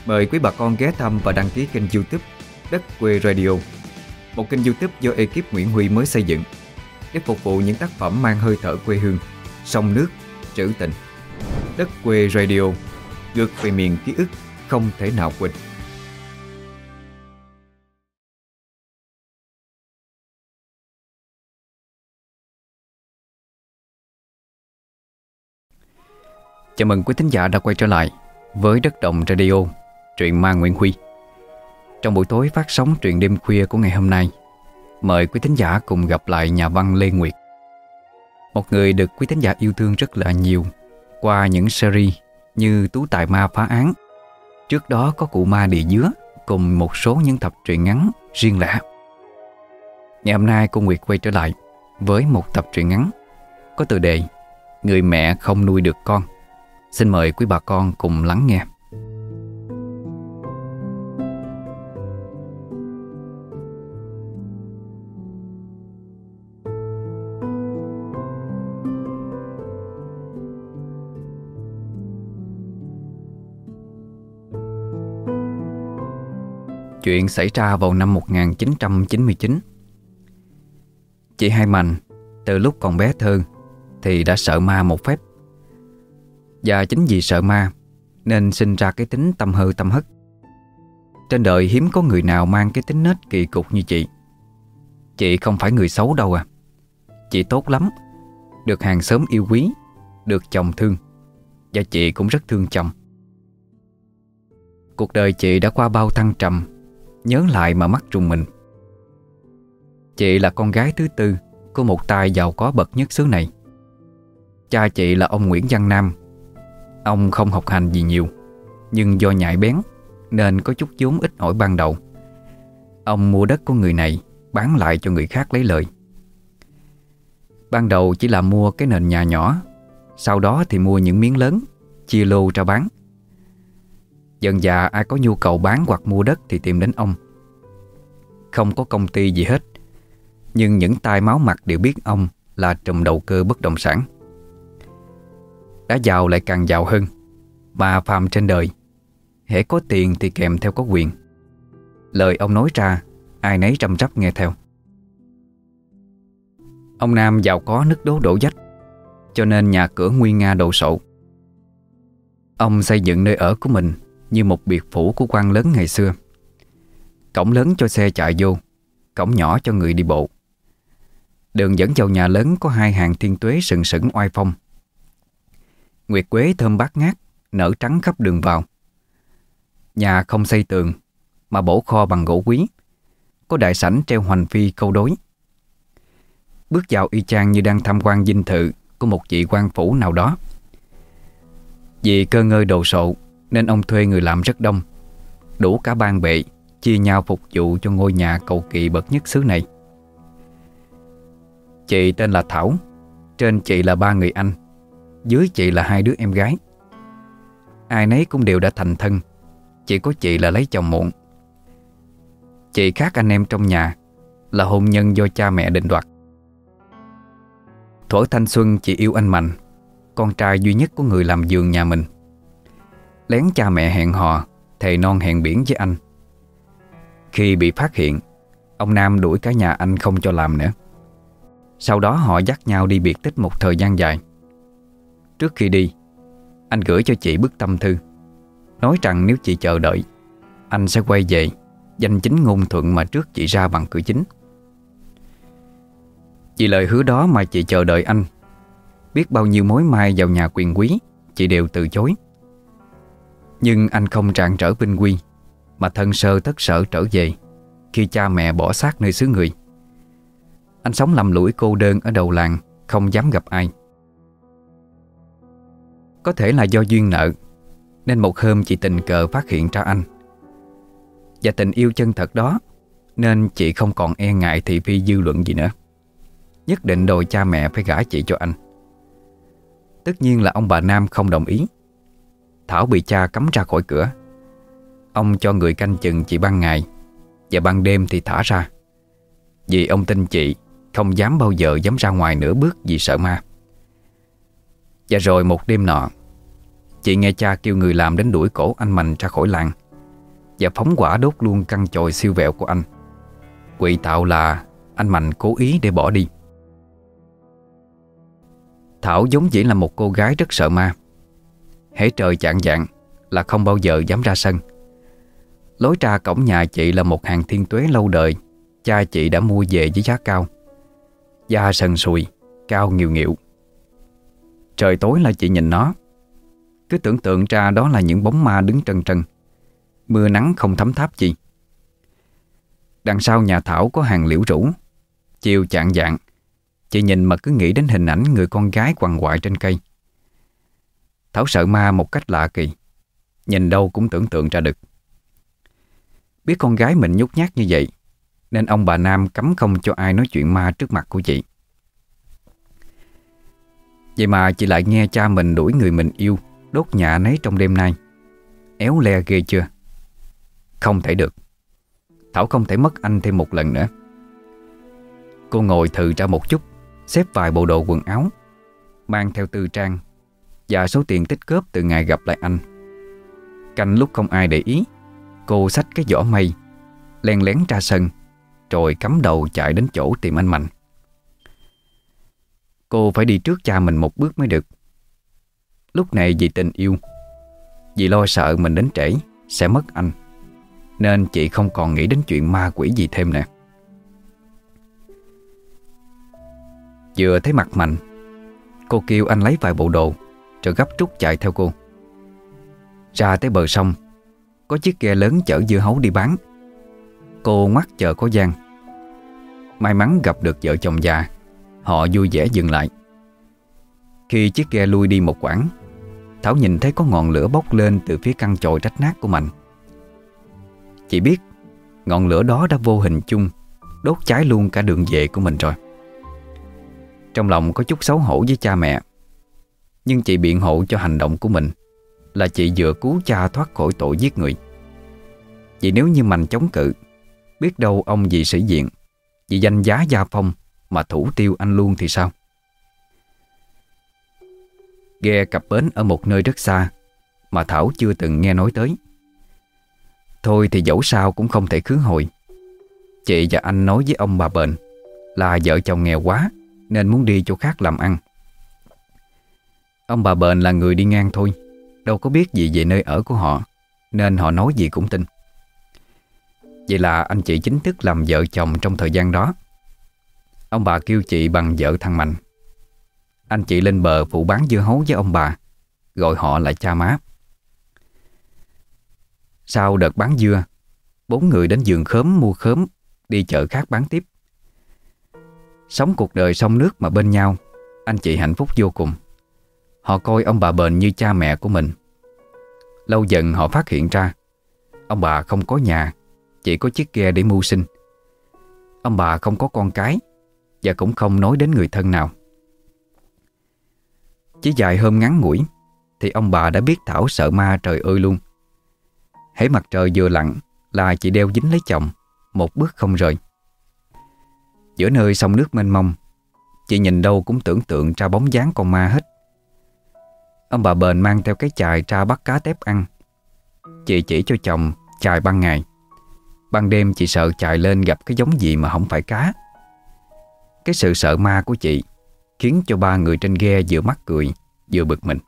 Mời quý bà con ghé thăm và đăng ký kênh YouTube Đất Quê Radio, một kênh YouTube do ekip Nguyễn Huy mới xây dựng để phục vụ những tác phẩm mang hơi thở quê hương, sông nước, trữ tình. Đất Quê Radio, ngược về miền ký ức không thể nào quên. Chào mừng quý thính giả đã quay trở lại với Đất Động Radio, truyện ma Nguyễn Huy. Trong buổi tối phát sóng truyện đêm khuya của ngày hôm nay, mời quý thính giả cùng gặp lại nhà văn Lê Nguyệt, một người được quý thính giả yêu thương rất là nhiều qua những series như Tú Tài Ma Phá Án. Trước đó có Cụ Ma Địa Dứa cùng một số những tập truyện ngắn riêng lẻ. Ngày hôm nay cô Nguyệt quay trở lại với một tập truyện ngắn có tựa đề Người mẹ không nuôi được con. Xin mời quý bà con cùng lắng nghe. Chuyện xảy ra vào năm 1999. Chị Hai Mạnh từ lúc còn bé thơ thì đã sợ ma một phép. Và chính vì sợ ma nên sinh ra cái tính tâm hơ tâm hất. Trên đời hiếm có người nào mang cái tính nết kỳ cục như chị. Chị không phải người xấu đâu à. Chị tốt lắm, được hàng xóm yêu quý, được chồng thương. Và chị cũng rất thương chồng. Cuộc đời chị đã qua bao thăng trầm, nhớ lại mà mắt rùng mình. Chị là con gái thứ tư của một tay giàu có bậc nhất xứ này. Cha chị là ông Nguyễn Văn Nam. Ông không học hành gì nhiều, nhưng do nhạy bén nên có chút vốn ít ỏi ban đầu. Ông mua đất của người này bán lại cho người khác lấy lời. Ban đầu chỉ là mua cái nền nhà nhỏ, sau đó thì mua những miếng lớn, chia lô ra bán. Dần dà ai có nhu cầu bán hoặc mua đất thì tìm đến ông. Không có công ty gì hết, nhưng những tai máu mặt đều biết ông là trùm đầu cơ bất động sản. Đã giàu lại càng giàu hơn. Mà phàm trên đời, hễ có tiền thì kèm theo có quyền. Lời ông nói ra, ai nấy răm rắp nghe theo. Ông Nam giàu có nứt đố đổ vách, cho nên nhà cửa nguy nga đồ sộ. Ông xây dựng nơi ở của mình như một biệt phủ của quan lớn ngày xưa. Cổng lớn cho xe chạy vô, cổng nhỏ cho người đi bộ. Đường dẫn vào nhà lớn có hai hàng thiên tuế sừng sững oai phong. Nguyệt quế thơm bát ngát, nở trắng khắp đường vào. Nhà không xây tường, mà bổ kho bằng gỗ quý. Có đại sảnh treo hoành phi câu đối. Bước vào y chang như đang tham quan dinh thự của một vị quan phủ nào đó. Vì cơ ngơi đồ sộ nên ông thuê người làm rất đông, đủ cả ban bệ, chia nhau phục vụ cho ngôi nhà cầu kỳ bậc nhất xứ này. Chị tên là Thảo. Trên chị là ba người anh, dưới chị là hai đứa em gái. Ai nấy cũng đều đã thành thân, chỉ có chị là lấy chồng muộn. Chị khác anh em trong nhà, là hôn nhân do cha mẹ định đoạt. Thuở thanh xuân chị yêu anh Mạnh, con trai duy nhất của người làm vườn nhà mình. Lén cha mẹ hẹn hò, thề non hẹn biển với anh. Khi bị phát hiện, ông Nam đuổi cả nhà anh không cho làm nữa. Sau đó họ dắt nhau đi biệt tích một thời gian dài. Trước khi đi, anh gửi cho chị bức tâm thư, nói rằng nếu chị chờ đợi, anh sẽ quay về, danh chính ngôn thuận mà trước chị ra bằng cửa chính. Vì lời hứa đó mà chị chờ đợi anh. Biết bao nhiêu mối mai vào nhà quyền quý, chị đều từ chối. Nhưng anh không rạng rỡ vinh quy, mà thân sơ tất sở trở về khi cha mẹ bỏ xác nơi xứ người. Anh sống lầm lũi cô đơn ở đầu làng, không dám gặp ai. Có thể là do duyên nợ, nên một hôm chị tình cờ phát hiện ra anh. Và tình yêu chân thật đó, nên chị không còn e ngại thị phi dư luận gì nữa. Nhất định đòi cha mẹ phải gả chị cho anh. Tất nhiên là ông bà Nam không đồng ý. Thảo bị cha cấm ra khỏi cửa. Ông cho người canh chừng chị ban ngày, và ban đêm thì thả ra. Vì ông tin chị không dám bao giờ dám ra ngoài nửa bước vì sợ ma. Và rồi một đêm nọ, chị nghe cha kêu người làm đến đuổi cổ anh Mạnh ra khỏi làng, và phóng hỏa đốt luôn căn chòi siêu vẹo của anh, quỵ tạo là anh Mạnh cố ý để bỏ đi. Thảo vốn dĩ là một cô gái rất sợ ma. hễ trời chạng vạng là không bao giờ dám ra sân. Lối ra cổng nhà chị là một hàng thiên tuế lâu đời cha chị đã mua về với giá cao. Da sần sùi, cao nghìu nghịu. Trời tối là chị nhìn nó, cứ tưởng tượng ra đó là những bóng ma đứng trân trân. Mưa nắng không thấm tháp gì. Đằng sau nhà Thảo có hàng liễu rủ. Chiều chạng vạng, chị nhìn mà cứ nghĩ đến hình ảnh người con gái quằn quại trên cây. Thảo sợ ma một cách lạ kỳ, nhìn đâu cũng tưởng tượng ra được. Biết con gái mình nhút nhát như vậy, nên ông bà Nam cấm không cho ai nói chuyện ma trước mặt của chị. Vậy mà chị lại nghe cha mình đuổi người mình yêu đốt nhà nấy trong đêm nay. Éo le ghê chưa? Không thể được. Thảo không thể mất anh thêm một lần nữa. Cô ngồi thừ ra một chút, xếp vài bộ đồ quần áo, mang theo tư trang và số tiền tích góp từ ngày gặp lại anh. Canh lúc không ai để ý, cô xách cái giỏ mây, len lén ra sân, rồi cắm đầu chạy đến chỗ tìm anh Mạnh. Cô phải đi trước cha mình một bước mới được. Lúc này vì tình yêu, vì lo sợ mình đến trễ sẽ mất anh, nên chị không còn nghĩ đến chuyện ma quỷ gì thêm nè. Vừa thấy mặt Mạnh, cô kêu anh lấy vài bộ đồ, rồi gấp rút chạy theo cô. Ra tới bờ sông, có chiếc ghe lớn chở dưa hấu đi bán. Cô ngoắt chờ có gian. May mắn gặp được vợ chồng già, họ vui vẻ dừng lại. Khi chiếc ghe lui đi một quãng, Thảo nhìn thấy có ngọn lửa bốc lên từ phía căn chòi rách nát của Mạnh. Chị biết ngọn lửa đó đã vô hình chung đốt cháy luôn cả đường về của mình rồi. Trong lòng có chút xấu hổ với cha mẹ, nhưng chị biện hộ cho hành động của mình là chị vừa cứu cha thoát khỏi tội giết người. Vì nếu như Mạnh chống cự, biết đâu ông vì sĩ diện, vì danh giá gia phong mà thủ tiêu anh luôn thì sao? Ghe cập bến ở một nơi rất xa mà Thảo chưa từng nghe nói tới. Thôi thì dẫu sao cũng không thể khứ hồi. Chị và anh nói với ông bà Bền là vợ chồng nghèo quá nên muốn đi chỗ khác làm ăn. Ông bà Bền là người đi ngang thôi, đâu có biết gì về nơi ở của họ, nên họ nói gì cũng tin. Vậy là anh chị chính thức làm vợ chồng trong thời gian đó. Ông bà kêu chị bằng vợ thằng Mạnh. Anh chị lên bờ phụ bán dưa hấu với ông bà, gọi họ là cha má. Sau đợt bán dưa, 4 người đến vườn khóm mua khóm, đi chợ khác bán tiếp. Sống cuộc đời sông nước mà bên nhau, anh chị hạnh phúc vô cùng. Họ coi ông bà Bền như cha mẹ của mình. Lâu dần họ phát hiện ra ông bà không có nhà, chỉ có chiếc ghe để mưu sinh. Ông bà không có con cái và cũng không nói đến người thân nào. Chỉ vài hôm ngắn ngủi thì ông bà đã biết Thảo sợ ma trời ơi luôn. Hễ mặt trời vừa lặn là chị đeo dính lấy chồng, một bước không rời. Giữa nơi sông nước mênh mông, chị nhìn đâu cũng tưởng tượng ra bóng dáng con ma hết. Ông bà Bền mang theo cái chài ra bắt cá tép ăn. Chị chỉ cho chồng chài ban ngày. Ban đêm chị sợ chài lên gặp cái giống gì mà không phải cá. Cái sự sợ ma của chị khiến cho 3 người trên ghe vừa mắc cười vừa bực mình.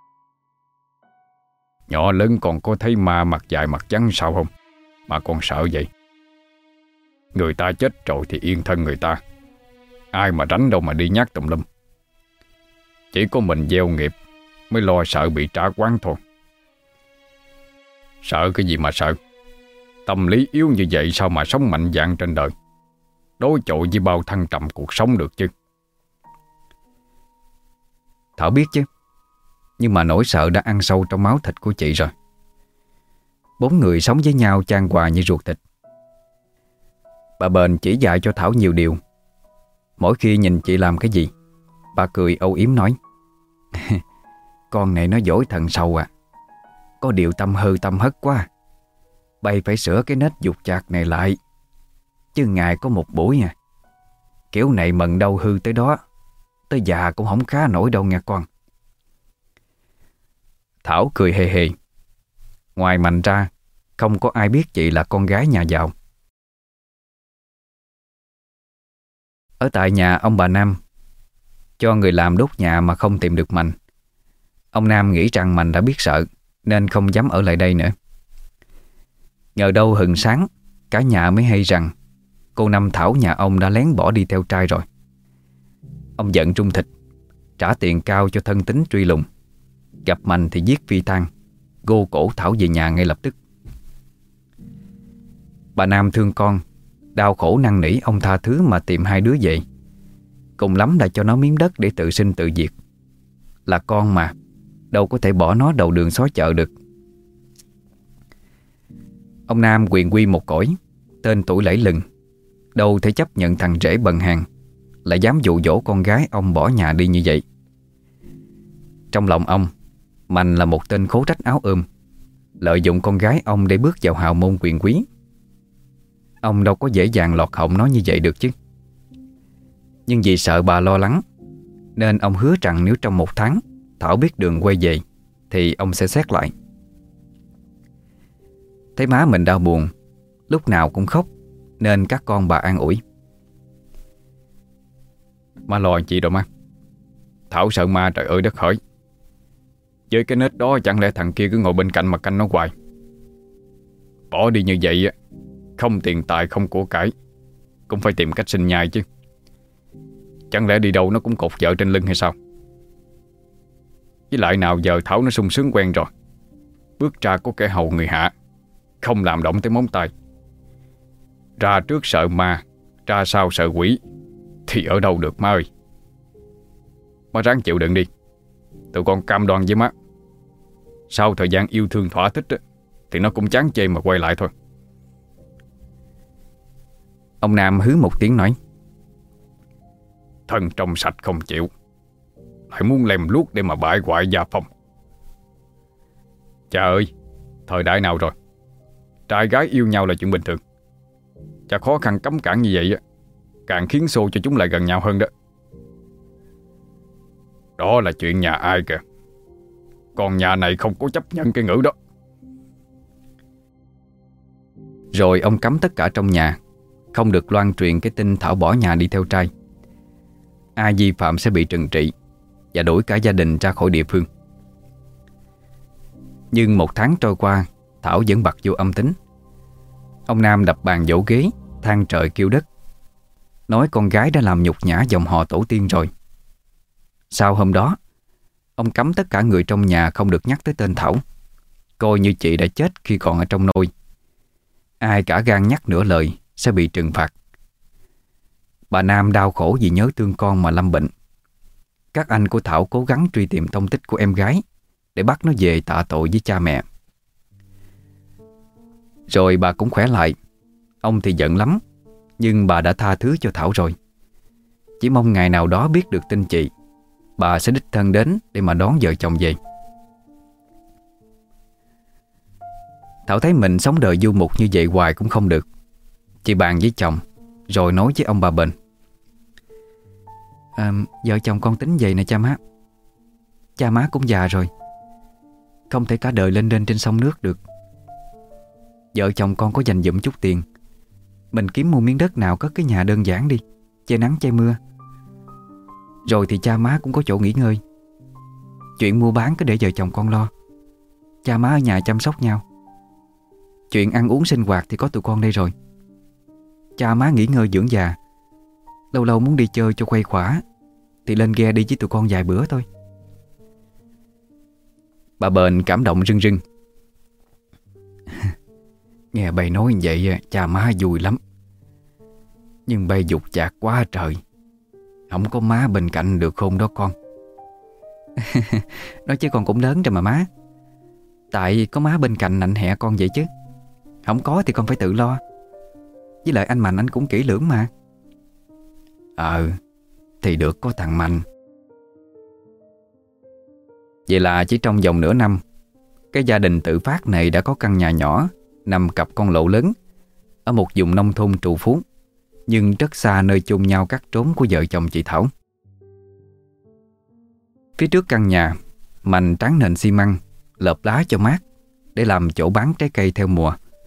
Nhỏ lớn còn có thấy ma mặt dài mặt trắng sao không mà con sợ vậy? Người ta chết rồi thì yên thân người ta, ai mà rảnh đâu mà đi nhát tùm lum. Chỉ có mình gieo nghiệp mới lo sợ bị trả quán thôi. Sợ cái gì mà sợ? Tâm lý yếu như vậy sao mà sống mạnh dạn trên đời, đối chọi với bao thăng trầm cuộc sống được chứ? Thảo biết chứ, nhưng mà nỗi sợ đã ăn sâu trong máu thịt của chị rồi. 4 người sống với nhau chan hòa như ruột thịt. Bà Bền chỉ dạy cho Thảo nhiều điều. Mỗi khi nhìn chị làm cái gì, bà cười âu yếm nói: Con này nó giỏi thần sâu à, có điều tâm hư tâm hất quá. Bay phải sửa cái nết dục chạc này lại, chứ ngày có một buổi à. Kiểu này mần đâu hư tới đó, tới già cũng không khá nổi đâu nghe con. Thảo cười hề hề. Ngoài Mạnh ra không có ai biết chị là con gái nhà giàu. Ở tại nhà ông bà Nam, cho người làm đốt nhà mà không tìm được Mạnh. Ông Nam nghĩ rằng Mạnh đã biết sợ nên không dám ở lại đây nữa. Ngờ đâu hừng sáng, cả nhà mới hay rằng cô Năm Thảo nhà ông đã lén bỏ đi theo trai rồi. Ông giận trung thịt, trả tiền cao cho thân tín truy lùng. Gặp Mạnh thì giết phi tang, gô cổ Thảo về nhà ngay lập tức. Bà Nam thương con, đau khổ năn nỉ ông tha thứ mà tìm hai đứa về. Cùng lắm là cho nó miếng đất để tự sinh tự diệt. Là con mà, đâu có thể bỏ nó đầu đường xó chợ được. Ông Nam quyền quy một cõi, tên tuổi lẫy lừng, đâu thể chấp nhận thằng rể bần hàng lại dám dụ dỗ con gái ông bỏ nhà đi như vậy. Trong lòng ông, Mạnh là một tên khố rách áo ôm, lợi dụng con gái ông để bước vào hào môn quyền quý. Ông đâu có dễ dàng lọt họng nó như vậy được chứ. Nhưng vì sợ bà lo lắng, nên ông hứa rằng nếu trong 1 tháng Thảo biết đường quay về thì ông sẽ xét lại. Thấy má mình đau buồn, lúc nào cũng khóc, nên các con bà an ủi. Má lo chị đâu má. Thảo sợ ma trời ơi đất hỡi. Với cái nết đó chẳng lẽ thằng kia cứ ngồi bên cạnh mà canh nó hoài. Bỏ đi như vậy á, không tiền tài không của cải, cũng phải tìm cách sinh nhai chứ. Chẳng lẽ đi đâu nó cũng cột vợ trên lưng hay sao? Với lại nào giờ Thảo nó sung sướng quen rồi, bước ra có kẻ hầu người hạ, không làm động tới móng tay. Ra trước sợ ma, ra sau sợ quỷ, thì ở đâu được má ơi. Má ráng chịu đựng đi, tụi con cam đoan với má, sau thời gian yêu thương thỏa thích á, thì nó cũng chán chê mà quay lại thôi. Ông Nam hứ một tiếng nói. Thân trong sạch không chịu, lại muốn lem luốc để mà bại hoại gia phong. Cha ơi, thời đại nào rồi, trai gái yêu nhau là chuyện bình thường. Cha khó khăn cấm cản như vậy á, càng khiến xô cho chúng lại gần nhau hơn đó. Đó là chuyện nhà ai kìa, còn nhà này không có chấp nhận cái ngữ đó. Rồi ông cấm tất cả trong nhà không được loan truyền cái tin Thảo bỏ nhà đi theo trai. Ai vi phạm sẽ bị trừng trị và đuổi cả gia đình ra khỏi địa phương. Nhưng 1 tháng trôi qua, Thảo vẫn bặt vô âm tính. Ông Nam đập bàn vỗ ghế, than trời kêu đất, nói con gái đã làm nhục nhã dòng họ tổ tiên rồi. Sau hôm đó, ông cấm tất cả người trong nhà không được nhắc tới tên Thảo, coi như chị đã chết khi còn ở trong nôi. Ai cả gan nhắc nửa lời sẽ bị trừng phạt. Bà Nam đau khổ vì nhớ thương con mà lâm bệnh. Các anh của Thảo cố gắng truy tìm tung tích của em gái để bắt nó về tạ tội với cha mẹ. Rồi bà cũng khỏe lại. Ông thì giận lắm, nhưng bà đã tha thứ cho Thảo rồi. Chỉ mong ngày nào đó biết được tin chị, bà sẽ đích thân đến để mà đón vợ chồng về. Thảo thấy mình sống đời du mục như vậy hoài cũng không được. Chị bàn với chồng, rồi nói với ông bà Bền. Vợ chồng con tính vậy nè cha má. Cha má cũng già rồi, không thể cả đời lên đên trên sông nước được. Vợ chồng con có dành dụm chút tiền, mình kiếm mua miếng đất nào cất cái nhà đơn giản đi, che nắng che mưa. Rồi thì cha má cũng có chỗ nghỉ ngơi. Chuyện mua bán cứ để vợ chồng con lo. Cha má ở nhà chăm sóc nhau. Chuyện ăn uống sinh hoạt thì có tụi con đây rồi. Cha má nghỉ ngơi dưỡng già, lâu lâu muốn đi chơi cho khuây khỏa thì lên ghe đi với tụi con vài bữa thôi. Bà Bền cảm động rưng rưng. Nghe bầy nói như vậy cha má vui lắm. Nhưng bầy dục chạc quá trời, không có má bên cạnh được không đó con. Nói chứ con cũng lớn rồi mà má. Tại có má bên cạnh nạnh hẹ con vậy chứ. Không có thì con phải tự lo. Với lại anh Mạnh anh cũng kỹ lưỡng mà. Thì được có thằng Mạnh. Vậy là chỉ trong vòng nửa năm, cái gia đình tự phát này đã có căn nhà nhỏ nằm cặp con lộ lớn ở một vùng nông thôn trù phú, nhưng rất xa nơi chôn nhau cắt trốn của vợ chồng chị Thảo. Phía trước căn nhà, Mạnh tráng nền xi măng, lợp lá cho mát để làm chỗ bán trái cây theo mùa,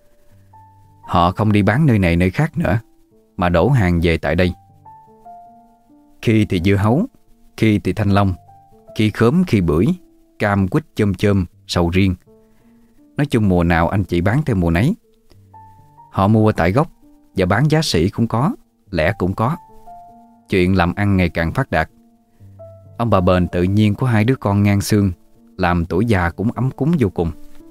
Họ không đi bán nơi này nơi khác nữa, mà đổ hàng về tại đây. Khi thì dưa hấu, khi thì thanh long, khi khóm, khi bưởi, cam, quýt, chôm chôm, sầu riêng. Nói chung mùa nào anh chị bán theo mùa nấy. Họ mua tại gốc và bán giá sỉ cũng có, lẻ cũng có. Chuyện làm ăn ngày càng phát đạt. Ông bà Bền tự nhiên có 2 đứa con ngang xương, làm tuổi già cũng ấm cúng vô cùng.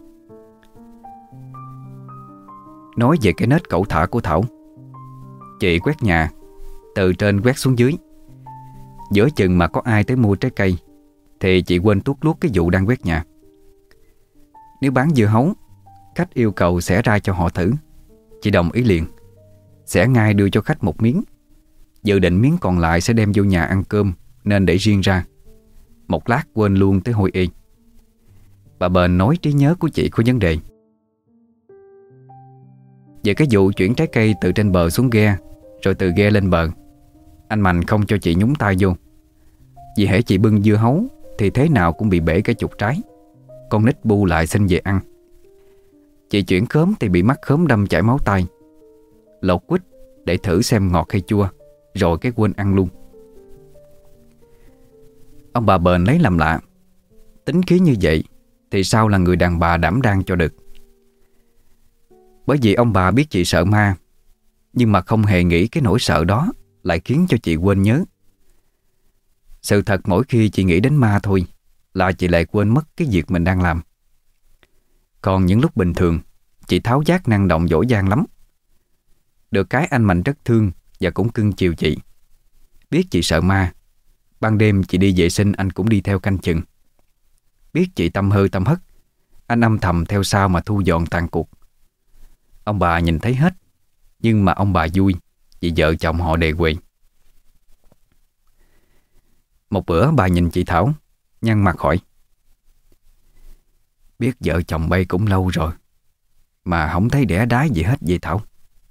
Nói về cái nết cẩu thả của Thảo. Chị quét nhà, từ trên quét xuống dưới. Giữa chừng mà có ai tới mua trái cây thì chị quên tuốt luốt cái vụ đang quét nhà. Nếu bán dưa hấu, khách yêu cầu xẻ ra cho họ thử, chị đồng ý liền. Xẻ ngay đưa cho khách một miếng. Dự định miếng còn lại sẽ đem vô nhà ăn cơm, nên để riêng ra. Một lát quên luôn tới hôi y. Bà Bền nói trí nhớ của chị có vấn đề. Về cái vụ chuyển trái cây từ trên bờ xuống ghe, rồi từ ghe lên bờ, anh Mạnh không cho chị nhúng tay vô. Vì hễ chị bưng dưa hấu thì thế nào cũng bị bể cả chục trái. Con nít bu lại xin về ăn. Chị chuyển khóm thì bị mắc khóm đâm chảy máu tay. Lột quýt để thử xem ngọt hay chua, rồi cái quên ăn luôn. Ông bà Bền lấy làm lạ. Tính khí như vậy thì sao là người đàn bà đảm đang cho được. Bởi vì ông bà biết chị sợ ma, nhưng mà không hề nghĩ cái nỗi sợ đó lại khiến cho chị quên nhớ. Sự thật mỗi khi chị nghĩ đến ma thôi là chị lại quên mất cái việc mình đang làm. Còn những lúc bình thường, chị tháo vát năng động dỗ dang lắm. Được cái anh Mạnh rất thương và cũng cưng chiều chị. Biết chị sợ ma, ban đêm chị đi vệ sinh anh cũng đi theo canh chừng. Biết chị tâm hư tâm hất, anh âm thầm theo sau mà thu dọn tàn cuộc. Ông bà nhìn thấy hết, nhưng mà ông bà vui vì vợ chồng họ đề huề. Một bữa bà nhìn chị Thảo, nhăn mặt hỏi: biết vợ chồng bay cũng lâu rồi mà không thấy đẻ đái gì hết vậy Thảo?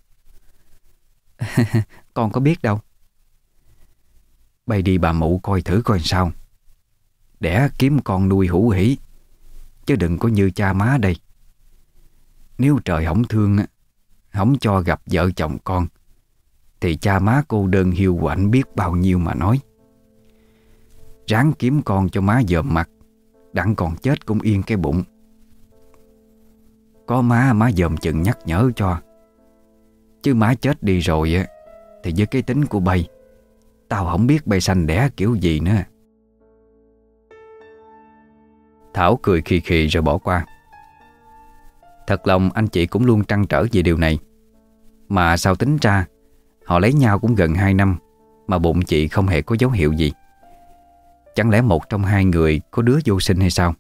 Con có biết đâu. Bay đi bà mụ coi thử coi sao. Đẻ kiếm con nuôi hữu hỉ, chứ đừng có như cha má đây. Nếu trời không thương, không cho gặp vợ chồng con, thì cha má cô đơn hiu quạnh biết bao nhiêu mà nói. Ráng kiếm con cho má dòm mặt, đặng còn chết cũng yên cái bụng. Có má dòm chừng nhắc nhở cho. Chứ má chết đi rồi á, thì với cái tính của bay, tao không biết bay sanh đẻ kiểu gì nữa. Thảo cười khì khì rồi bỏ qua. Thật lòng anh chị cũng luôn trăn trở về điều này. Mà sao tính ra họ lấy nhau cũng gần 2 năm mà bụng chị không hề có dấu hiệu gì. Chẳng lẽ một trong 2 người có đứa vô sinh hay sao?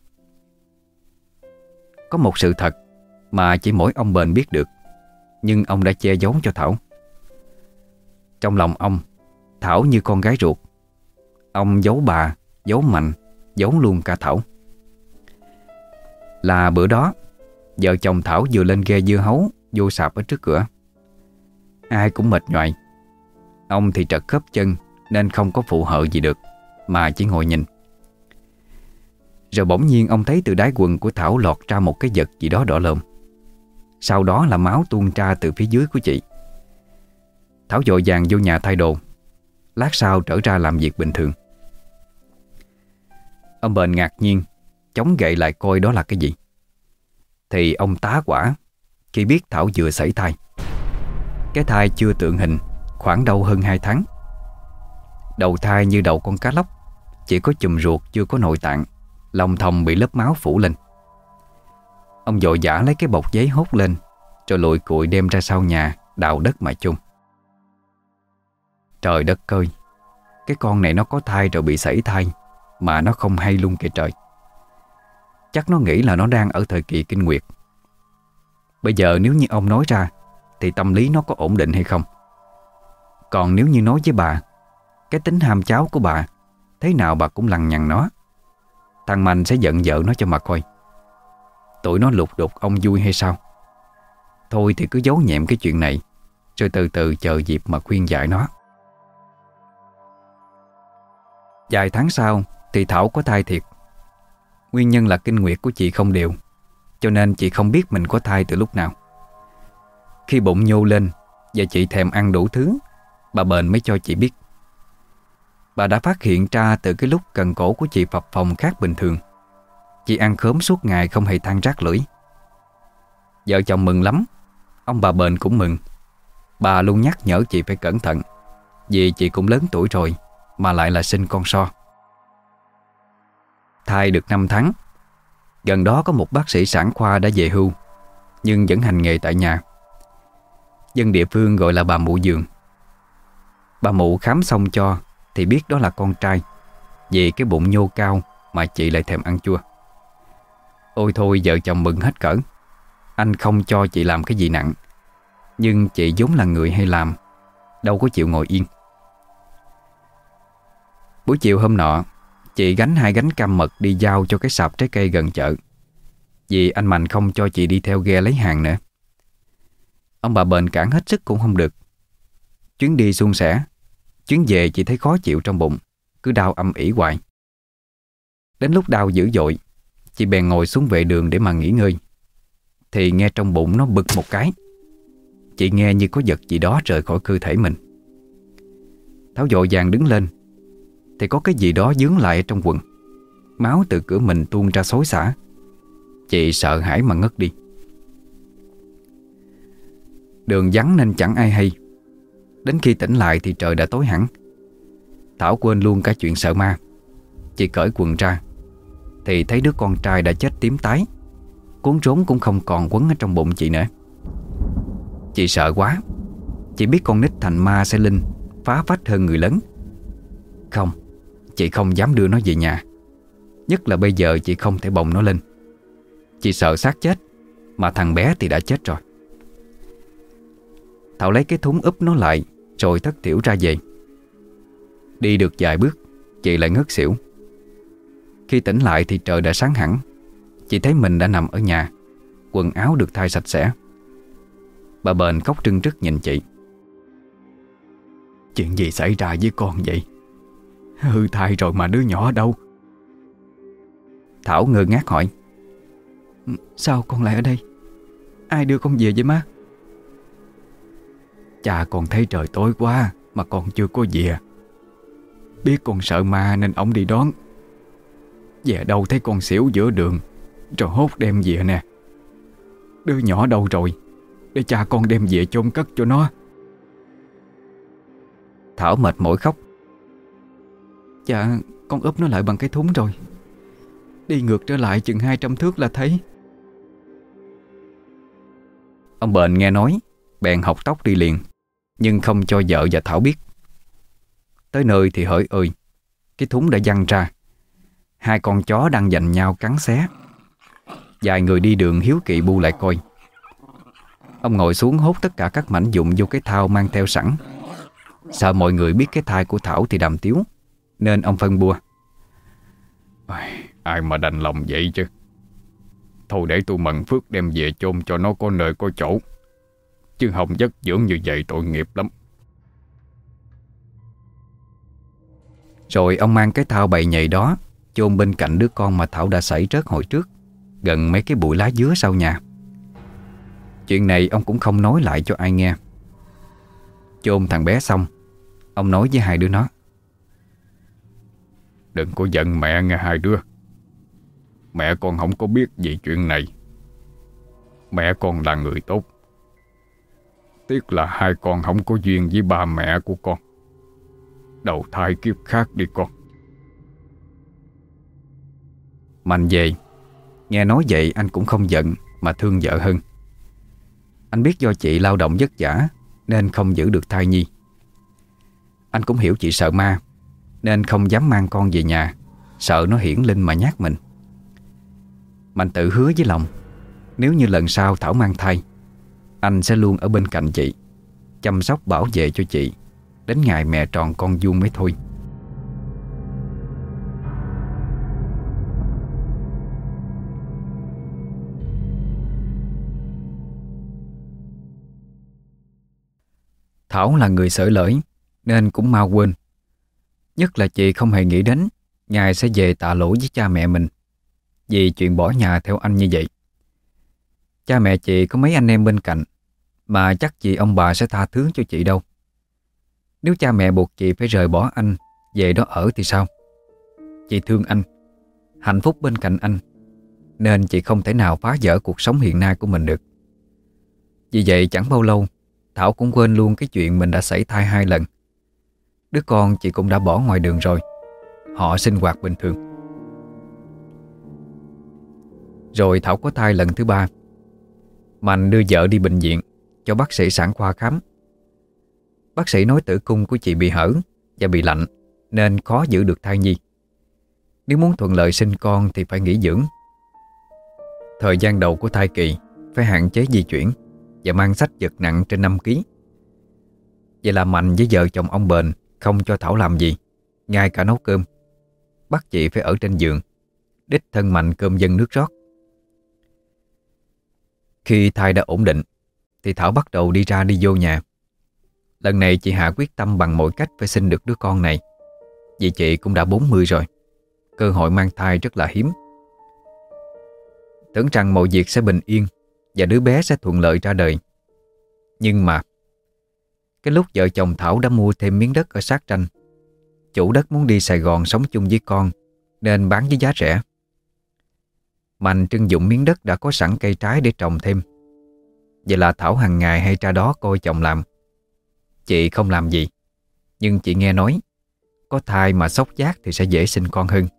Có một sự thật mà chỉ mỗi ông Bền biết được, nhưng ông đã che giấu cho Thảo. Trong lòng ông, Thảo như con gái ruột. Ông giấu bà, giấu Mạnh, giấu luôn cả Thảo. Là bữa đó, vợ chồng Thảo vừa lên ghe dưa hấu vô sạp ở trước cửa. Ai cũng mệt nhoài. Ông thì trật khớp chân nên không có phụ hợ gì được, mà chỉ ngồi nhìn. Rồi bỗng nhiên ông thấy từ đáy quần của Thảo lọt ra một cái vật gì đó đỏ lòm. Sau đó là máu tuôn ra từ phía dưới của chị. Thảo vội vàng vô nhà thay đồ. Lát sau trở ra làm việc bình thường. Ông Bền ngạc nhiên chống gậy lại coi đó là cái gì. Thì ông tá hỏa khi biết Thảo vừa sảy thai. Cái thai chưa tượng hình, khoảng đâu hơn 2 tháng. Đầu thai như đầu con cá lóc, chỉ có chùm ruột chưa có nội tạng, lòng thòng bị lớp máu phủ lên. Ông vội vã lấy cái bọc giấy hốt lên, rồi lụi cụi đem ra sau nhà đào đất mà chôn. Trời đất ơi, cái con này nó có thai rồi bị sảy thai mà nó không hay luôn kìa trời. Chắc nó nghĩ là nó đang ở thời kỳ kinh nguyệt. Bây giờ nếu như ông nói ra thì tâm lý nó có ổn định hay không? Còn nếu như nói với bà, cái tính ham cháu của bà, thế nào bà cũng lằng nhằng nó. Thằng Mạnh sẽ giận vợ nó cho mà coi. Tụi nó lục đục ông vui hay sao? Thôi thì cứ giấu nhẹm cái chuyện này, rồi từ từ chờ dịp mà khuyên dạy nó. Vài tháng sau thì Thảo có thai thiệt. Nguyên nhân là kinh nguyệt của chị không đều, cho nên chị không biết mình có thai từ lúc nào. Khi bụng nhô lên và chị thèm ăn đủ thứ, bà Bền mới cho chị biết. Bà đã phát hiện ra từ cái lúc cần cổ của chị phập phồng khác bình thường. Chị ăn khớm suốt ngày không hề than rác lưỡi. Vợ chồng mừng lắm, ông bà Bền cũng mừng. Bà luôn nhắc nhở chị phải cẩn thận, vì chị cũng lớn tuổi rồi mà lại là sinh con so. Thai được 5 tháng, gần đó có một bác sĩ sản khoa đã về hưu nhưng vẫn hành nghề tại nhà. Dân địa phương gọi là bà mụ giường. Bà mụ khám xong cho thì biết đó là con trai, vì cái bụng nhô cao mà chị lại thèm ăn chua. Ôi thôi, vợ chồng mừng hết cỡ. Anh không cho chị làm cái gì nặng, nhưng chị vốn là người hay làm, đâu có chịu ngồi yên. Buổi chiều hôm nọ, chị gánh 2 gánh cam mật đi giao cho cái sạp trái cây gần chợ, vì anh Mạnh không cho chị đi theo ghe lấy hàng nữa. Ông bà Bền cản hết sức cũng không được. Chuyến đi suôn sẻ, chuyến về chị thấy khó chịu trong bụng, cứ đau âm ỉ hoài. Đến lúc đau dữ dội, chị bèn ngồi xuống vệ đường để mà nghỉ ngơi, thì nghe trong bụng nó bực một cái. Chị nghe như có vật gì đó rời khỏi cơ thể mình. Thảo vội vàng đứng lên, thì có cái gì đó dướng lại ở trong quần. Máu từ cửa mình tuôn ra xối xả. Chị sợ hãi mà ngất đi. Đường vắng nên chẳng ai hay. Đến khi tỉnh lại thì trời đã tối hẳn. Thảo quên luôn cả chuyện sợ ma. Chị cởi quần ra thì thấy đứa con trai đã chết tím tái, cuốn rốn cũng không còn quấn ở trong bụng chị nữa. Chị sợ quá. Chị biết con nít thành ma sẽ linh, phá phách hơn người lớn. Không, chị không dám đưa nó về nhà. Nhất là bây giờ chị không thể bồng nó lên. Chị sợ xác chết, mà thằng bé thì đã chết rồi. Thảo lấy cái thúng úp nó lại, rồi thất thểu ra về. Đi được vài bước, chị lại ngất xỉu. Khi tỉnh lại thì trời đã sáng hẳn. Chị thấy mình đã nằm ở nhà, quần áo được thay sạch sẽ. Bà Bền khóc trưng trức nhìn chị. Chuyện gì xảy ra với con vậy? Hư thai rồi mà đứa nhỏ đâu? Thảo ngơ ngác hỏi. Sao con lại ở đây? Ai đưa con về vậy má? Cha con thấy trời tối quá mà con chưa có về. Biết con sợ ma nên ổng đi đón. Về đâu thấy con xỉu giữa đường, rồi hốt đem về nè. Đứa nhỏ đâu rồi? Để cha con đem về chôn cất cho nó. Thảo mệt mỏi khóc. Dạ, con úp nó lại bằng cái thúng rồi. Đi ngược trở lại chừng 200 thước là thấy. Ông Bền nghe nói, bèn học tóc đi liền, nhưng không cho vợ và Thảo biết. Tới nơi thì hỡi ơi, cái thúng đã văng ra. 2 con chó đang giành nhau cắn xé. Vài người đi đường hiếu kỳ bu lại coi. Ông ngồi xuống hốt tất cả các mảnh vụn vô cái thau mang theo sẵn. Sợ mọi người biết cái thai của Thảo thì đàm tiếu, nên ông phân bua. Ai mà đành lòng vậy chứ. Thôi để tôi mần phước đem về chôn cho nó có nơi có chỗ, chứ không dất dưỡng như vậy tội nghiệp lắm. Rồi ông mang cái thau bày nhầy đó chôn bên cạnh đứa con mà Thảo đã xảy rớt hồi trước, gần mấy cái bụi lá dứa sau nhà. Chuyện này ông cũng không nói lại cho ai nghe. Chôn thằng bé xong, ông nói với 2 đứa nó. Đừng có giận mẹ nghe 2 đứa. Mẹ con không có biết gì chuyện này. Mẹ con là người tốt. Tiếc là 2 con không có duyên với ba mẹ của con. Đầu thai kiếp khác đi con. Mạnh về. Nghe nói vậy anh cũng không giận mà thương vợ hơn. Anh biết do chị lao động vất vả nên không giữ được thai nhi. Anh cũng hiểu chị sợ ma nên không dám mang con về nhà, sợ nó hiển linh mà nhát mình. Mạnh tự hứa với lòng, nếu như lần sau Thảo mang thai, anh sẽ luôn ở bên cạnh chị, chăm sóc bảo vệ cho chị đến ngày mẹ tròn con vuông mới thôi. Thảo là người xởi lởi nên cũng mau quên. Nhất là chị không hề nghĩ đến ngày sẽ về tạ lỗi với cha mẹ mình vì chuyện bỏ nhà theo anh như vậy. Cha mẹ chị có mấy anh em bên cạnh, Mà chắc gì ông bà sẽ tha thứ cho chị đâu. Nếu cha mẹ buộc chị phải rời bỏ anh, về đó ở thì sao? Chị thương anh, hạnh phúc bên cạnh anh, nên chị không thể nào phá vỡ cuộc sống hiện nay của mình được. Vì vậy chẳng bao lâu Thảo cũng quên luôn cái chuyện mình đã sảy thai 2 lần. Đứa con chị cũng đã bỏ ngoài đường rồi. Họ sinh hoạt bình thường. Rồi Thảo có thai lần thứ 3. Mạnh đưa vợ đi bệnh viện cho bác sĩ sản khoa khám. Bác sĩ nói tử cung của chị bị hở và bị lạnh, nên khó giữ được thai nhi. Nếu muốn thuận lợi sinh con thì phải nghỉ dưỡng. Thời gian đầu của thai kỳ phải hạn chế di chuyển và mang xách vật nặng trên 5 kg. Vậy là Mạnh với vợ chồng ông Bền không cho Thảo làm gì, ngay cả nấu cơm. Bắt chị phải ở trên giường, đích thân Mạnh cơm dâng nước rót. Khi thai đã ổn định thì Thảo bắt đầu đi ra đi vô nhà. Lần này chị hạ quyết tâm bằng mọi cách phải sinh được đứa con này, vì chị cũng đã 40 rồi. Cơ hội mang thai rất là hiếm. Tưởng rằng mọi việc sẽ bình yên và đứa bé sẽ thuận lợi ra đời. Nhưng mà cái lúc vợ chồng Thảo đã mua thêm miếng đất ở Sát Ranh, chủ đất muốn đi Sài Gòn sống chung với con nên bán với giá rẻ. Mạnh trưng dụng miếng đất đã có sẵn cây trái để trồng thêm. Vậy là Thảo hàng ngày hay ra đó coi chồng làm. Chị không làm gì, nhưng chị nghe nói có thai mà xốc giác thì sẽ dễ sinh con hơn.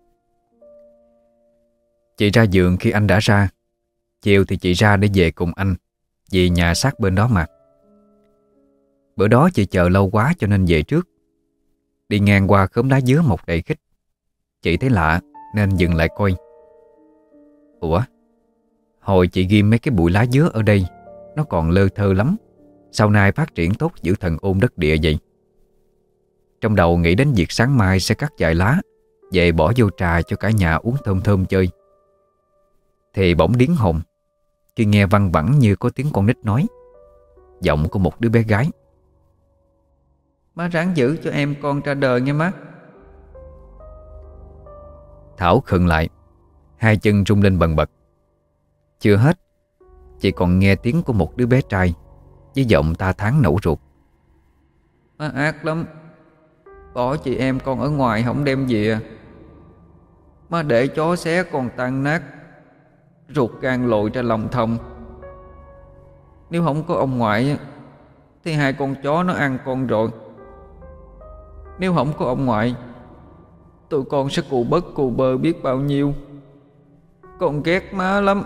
Chị ra giường khi anh đã ra. Chiều thì chị ra để về cùng anh, vì nhà sát bên đó mà. Bữa đó chị chờ lâu quá cho nên về trước. Đi ngang qua khóm lá dứa mọc đầy khích, chị thấy lạ nên dừng lại coi. Ủa, hồi chị ghim mấy cái bụi lá dứa ở đây nó còn lơ thơ lắm, sau này phát triển tốt giữ thần ôn đất địa vậy? Trong đầu nghĩ đến việc sáng mai sẽ cắt vài lá về bỏ vô trà cho cả nhà uống thơm thơm chơi, thì bỗng điếng hồn khi nghe văng vẳng như có tiếng con nít nói, giọng của một đứa bé gái. Má ráng giữ cho em con ra đời nghe má. Thảo khựng lại, hai chân rung lên bần bật. Chưa hết, chị còn nghe tiếng của một đứa bé trai với giọng ta thán nẫu ruột. Má ác lắm, bỏ chị em con ở ngoài không đem về. Má để chó xé con tan nát, ruột gan lồi ra lòng thòng. Nếu không có ông ngoại thì 2 con chó nó ăn con rồi. Nếu không có ông ngoại, tụi con sẽ cù bất cù bơ biết bao nhiêu. Con ghét má lắm.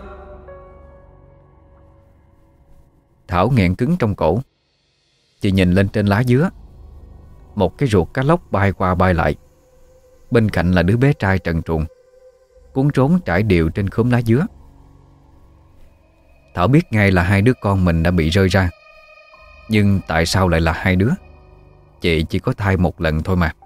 Thảo nghẹn cứng trong cổ. Chị nhìn lên trên lá dứa. Một cái ruột cá lóc bay qua bay lại. Bên cạnh là đứa bé trai trần truồng, cuốn trốn trải đều trên khóm lá dứa. Thảo biết ngay là 2 đứa con mình đã bị rơi ra. Nhưng tại sao lại là 2 đứa? Chị chỉ có thai 1 lần thôi mà.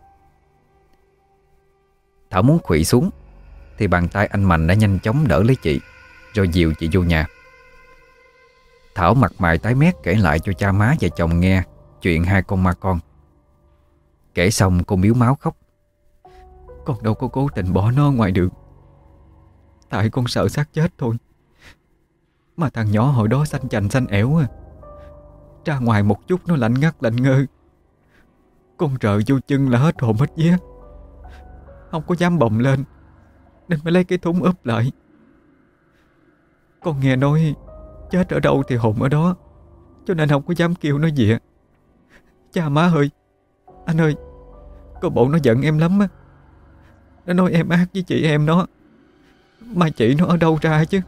Thảo muốn khuỵu xuống thì bàn tay anh Mạnh đã nhanh chóng đỡ lấy chị, rồi dìu chị vô nhà. Thảo mặt mày tái mét kể lại cho cha má và chồng nghe chuyện 2 con ma con. Kể xong cô miếu máu khóc. Con đâu có cố tình bỏ nó ngoài đường, tại con sợ xác chết thôi. Mà thằng nhỏ hồi đó xanh chành xanh ẻo à, ra ngoài một chút nó lạnh ngắt lạnh ngơ. Con rợ vô chân là hết hồn hết vía, không có dám bồng lên nên mới lấy cái thúng úp lại. Con nghe nói chết ở đâu thì hồn ở đó, cho nên không có dám kêu nó về. Cha má ơi, anh ơi, có bộ nó giận em lắm á. Nó nói em ác với chị em nó, mà chị nó ở đâu ra chứ.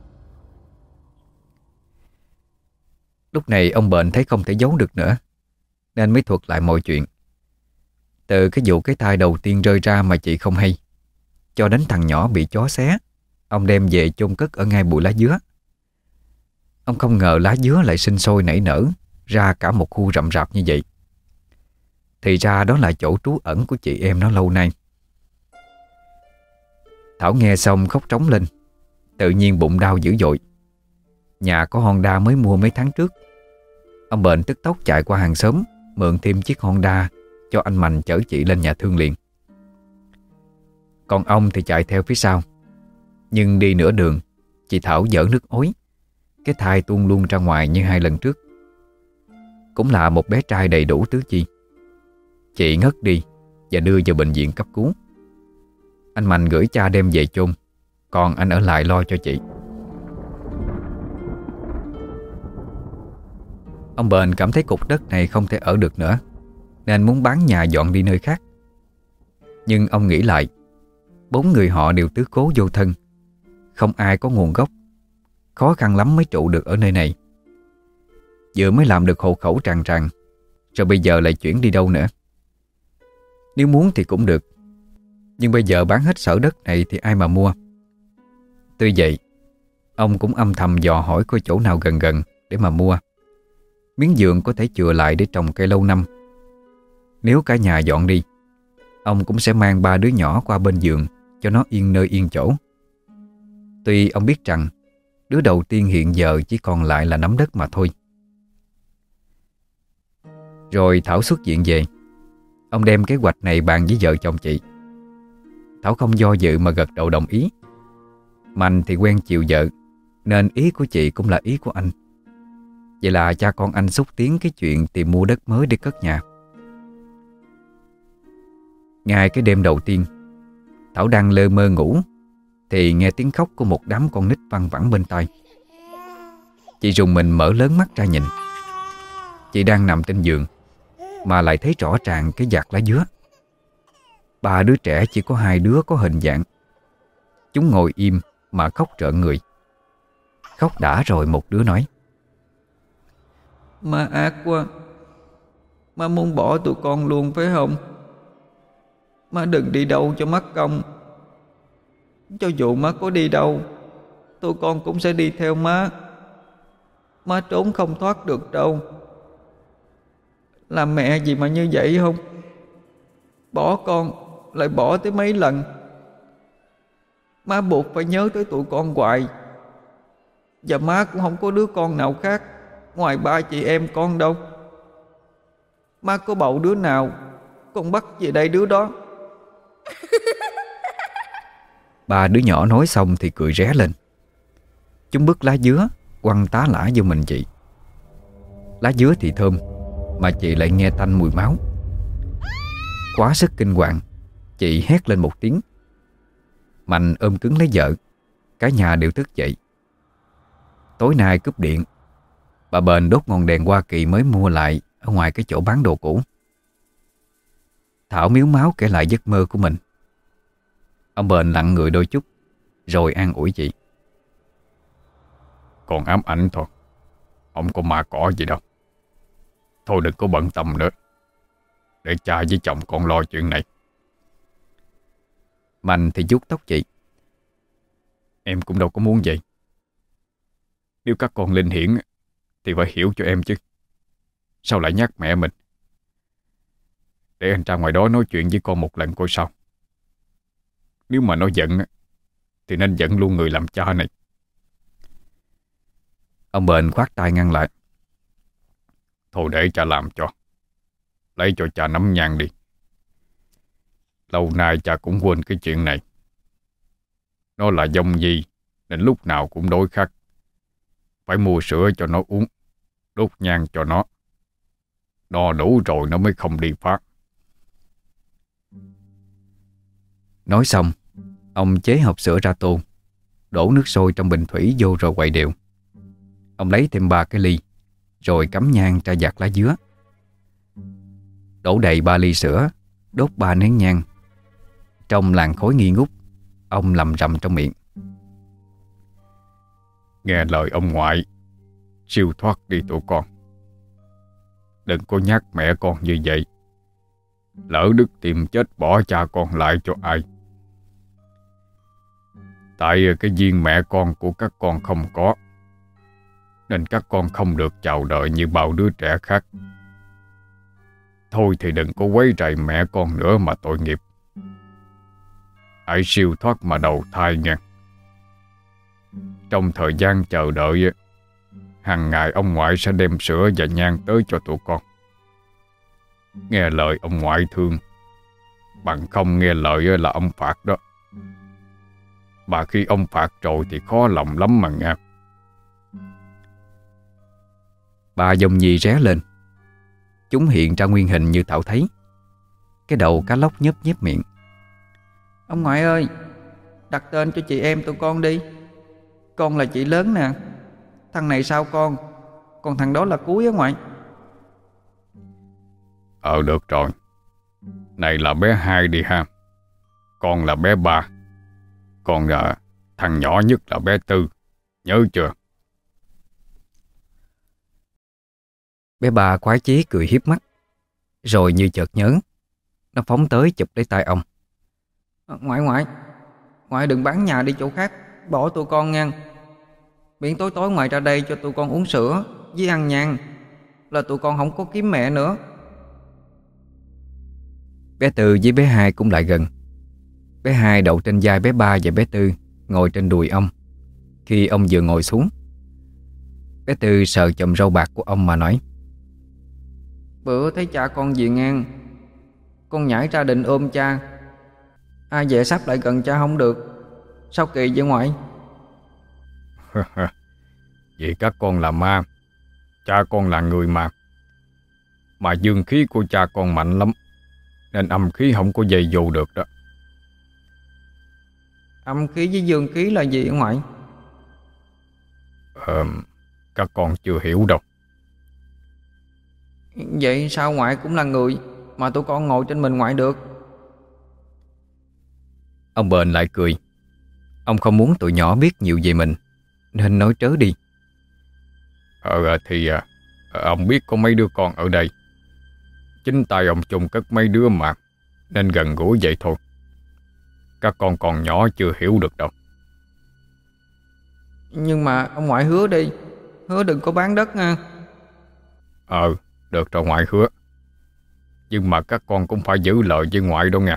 Lúc này ông Bền thấy không thể giấu được nữa, nên mới thuật lại mọi chuyện. Từ cái vụ cái thai đầu tiên rơi ra mà chị không hay, cho đến thằng nhỏ bị chó xé, ông đem về chôn cất ở ngay bụi lá dứa. Ông không ngờ lá dứa lại sinh sôi nảy nở ra cả một khu rậm rạp như vậy. Thì ra đó là chỗ trú ẩn của chị em nó lâu nay. Thảo nghe xong khóc trống lên, tự nhiên bụng đau dữ dội. Nhà có Honda mới mua mấy tháng trước. Ông Bền tức tốc chạy qua hàng xóm mượn thêm chiếc Honda cho anh Mạnh chở chị lên nhà thương liền. Còn ông thì chạy theo phía sau. Nhưng đi nửa đường, chị Thảo dở nước ối, cái thai tuôn luôn ra ngoài như 2 lần trước. Cũng là một bé trai đầy đủ tứ chi. Chị ngất đi và đưa vào bệnh viện cấp cứu. Anh Mạnh gửi cha đem về chôn, còn anh ở lại lo cho chị. Ông Bền cảm thấy cục đất này không thể ở được nữa, nên muốn bán nhà dọn đi nơi khác. Nhưng ông nghĩ lại, 4 người họ đều tứ cố vô thân, không ai có nguồn gốc, khó khăn lắm mới trụ được ở nơi này. Vừa mới làm được hộ khẩu tràn tràn, rồi bây giờ lại chuyển đi đâu nữa. Nếu muốn thì cũng được, nhưng bây giờ bán hết xở đất này thì ai mà mua. Tuy vậy, ông cũng âm thầm dò hỏi coi chỗ nào gần gần để mà mua. Miếng vườn có thể chừa lại để trồng cây lâu năm. Nếu cả nhà dọn đi, ông cũng sẽ mang 3 đứa nhỏ qua bên vườn cho nó yên nơi yên chỗ. Tuy ông biết rằng đứa đầu tiên hiện giờ chỉ còn lại là nắm đất mà thôi. Rồi Thảo xuất viện về, ông đem kế hoạch này bàn với vợ chồng chị. Thảo không do dự mà gật đầu đồng ý. Mạnh thì quen chiều vợ, nên ý của chị cũng là ý của anh. Vậy là cha con anh xúc tiến cái chuyện tìm mua đất mới để cất nhà. Ngay cái đêm đầu tiên, Thảo đang lơ mơ ngủ thì nghe tiếng khóc của một đám con nít văng vẳng bên tai. Chị rùng mình mở lớn mắt ra nhìn. Chị đang nằm trên giường mà lại thấy rõ ràng cái vạt lá dứa. 3 đứa trẻ chỉ có 2 đứa có hình dạng. Chúng ngồi im mà khóc rợn người. Khóc đã rồi một đứa nói: "Má ác quá. Má muốn bỏ tụi con luôn phải không? Má đừng đi đâu cho mắc công. Cho dù má có đi đâu, tụi con cũng sẽ đi theo má. Má trốn không thoát được đâu. Làm mẹ gì mà như vậy không? Bỏ con lại bỏ tới mấy lần. Má buộc phải nhớ tới tụi con hoài. Và má cũng không có đứa con nào khác ngoài 3 chị em con đâu. Má có bầu đứa nào, con bắt về đây đứa đó." 3 đứa nhỏ nói xong thì cười ré lên. Chúng bứt lá dứa quăng tá lả vô mình chị. Lá dứa thì thơm, mà chị lại nghe tanh mùi máu. Quá sức kinh hoàng, chị hét lên một tiếng. Mạnh ôm cứng lấy vợ. Cả nhà đều thức dậy. Tối nay cúp điện, bà Bền đốt ngọn đèn Hoa Kỳ mới mua lại ở ngoài cái chỗ bán đồ cũ. Thảo miếu máu kể lại giấc mơ của mình. Ông Bền lặng người đôi chút, rồi an ủi chị: "Còn ám ảnh thôi, không có ma cỏ gì đâu. Thôi đừng có bận tâm nữa, để cha với chồng con lo chuyện này." Mạnh thì vuốt tóc chị: "Em cũng đâu có muốn vậy. Nếu các con linh hiển thì phải hiểu cho em chứ. Sao lại nhắc mẹ mình? Để anh ra ngoài đó nói chuyện với con một lần coi sao. Nếu mà nó giận thì nên giận luôn người làm cha này." Ông Bền khoát tay ngăn lại: "Thôi để cha làm cho. Lấy cho cha nắm nhang đi. Lâu nay cha cũng quên cái chuyện này. Nó là dông di nên lúc nào cũng đối khắc. Phải mua sữa cho nó uống, đốt nhang cho nó. No đủ rồi nó mới không đi phát." Nói xong, ông chế hộp sữa ra tô, đổ nước sôi trong bình thủy vô rồi quậy đều. Ông lấy thêm 3 cái ly, rồi cắm nhang ra vạt lá dứa. Đổ đầy 3 ly sữa, đốt 3 nén nhang. Trong làn khói nghi ngút, ông lầm rầm trong miệng: "Nghe lời ông ngoại, siêu thoát đi tụi con. Đừng có nhắc mẹ con như vậy. Lỡ đứt tìm chết bỏ cha con lại cho ai. Tại cái duyên mẹ con của các con không có, nên các con không được chào đời như bao đứa trẻ khác. Thôi thì đừng có quấy rầy mẹ con nữa mà tội nghiệp. Hãy siêu thoát mà đầu thai nha. Trong thời gian chờ đợi, hàng ngày ông ngoại sẽ đem sữa và nhang tới cho tụi con. Nghe lời ông ngoại thương, bằng không nghe lời là ông phạt đó. Mà khi ông phạt rồi thì khó lòng lắm mà nghe. Bà dòng nhì ré lên. Chúng hiện ra nguyên hình như Thảo thấy. Cái đầu cá lóc nhấp nhép miệng. Ông ngoại ơi, đặt tên cho chị em tụi con đi. Con là chị lớn nè. Thằng này sau con, còn thằng đó là cuối á ngoại. Được rồi. Này là bé hai đi ha. Con là bé ba. Còn thằng nhỏ nhất là bé Tư. Nhớ chưa? Bé ba khoái chí cười hiếp mắt. Rồi như chợt nhớ, nó phóng tới chụp lấy tay ông. Ngoại đừng bán nhà đi chỗ khác, bỏ tụi con nha. Miễn tối tối ngoại ra đây cho tụi con uống sữa với ăn nhàn, là tụi con không có kiếm mẹ nữa. Bé Tư với bé hai cũng lại gần. Bé hai đậu trên vai bé ba và bé Tư ngồi trên đùi ông. Khi ông vừa ngồi xuống, bé Tư sờ chòm râu bạc của ông mà nói: Bữa thấy cha con về ngang, con nhảy ra định ôm cha. Ai dè sắp lại gần cha không được. Sao kỳ vậy ngoại? Vì các con là ma, cha con là người mà dương khí của cha con mạnh lắm, nên âm khí không có dây vô được đó. Âm khí với dương khí là gì ngoại? Các con chưa hiểu đâu. Vậy sao ngoại cũng là người mà tụi con ngồi trên mình ngoại được? Ông Bền lại cười. Ông không muốn tụi nhỏ biết nhiều về mình, nên nói trớ đi. Ông biết có mấy đứa con ở đây. Chính tay ông chung cất mấy đứa mà, nên gần gũi vậy thôi. Các con còn nhỏ chưa hiểu được đâu. Nhưng mà ông ngoại hứa đi, hứa đừng có bán đất nha. Được rồi ngoại hứa. Nhưng mà các con cũng phải giữ lời với ngoại đó nha.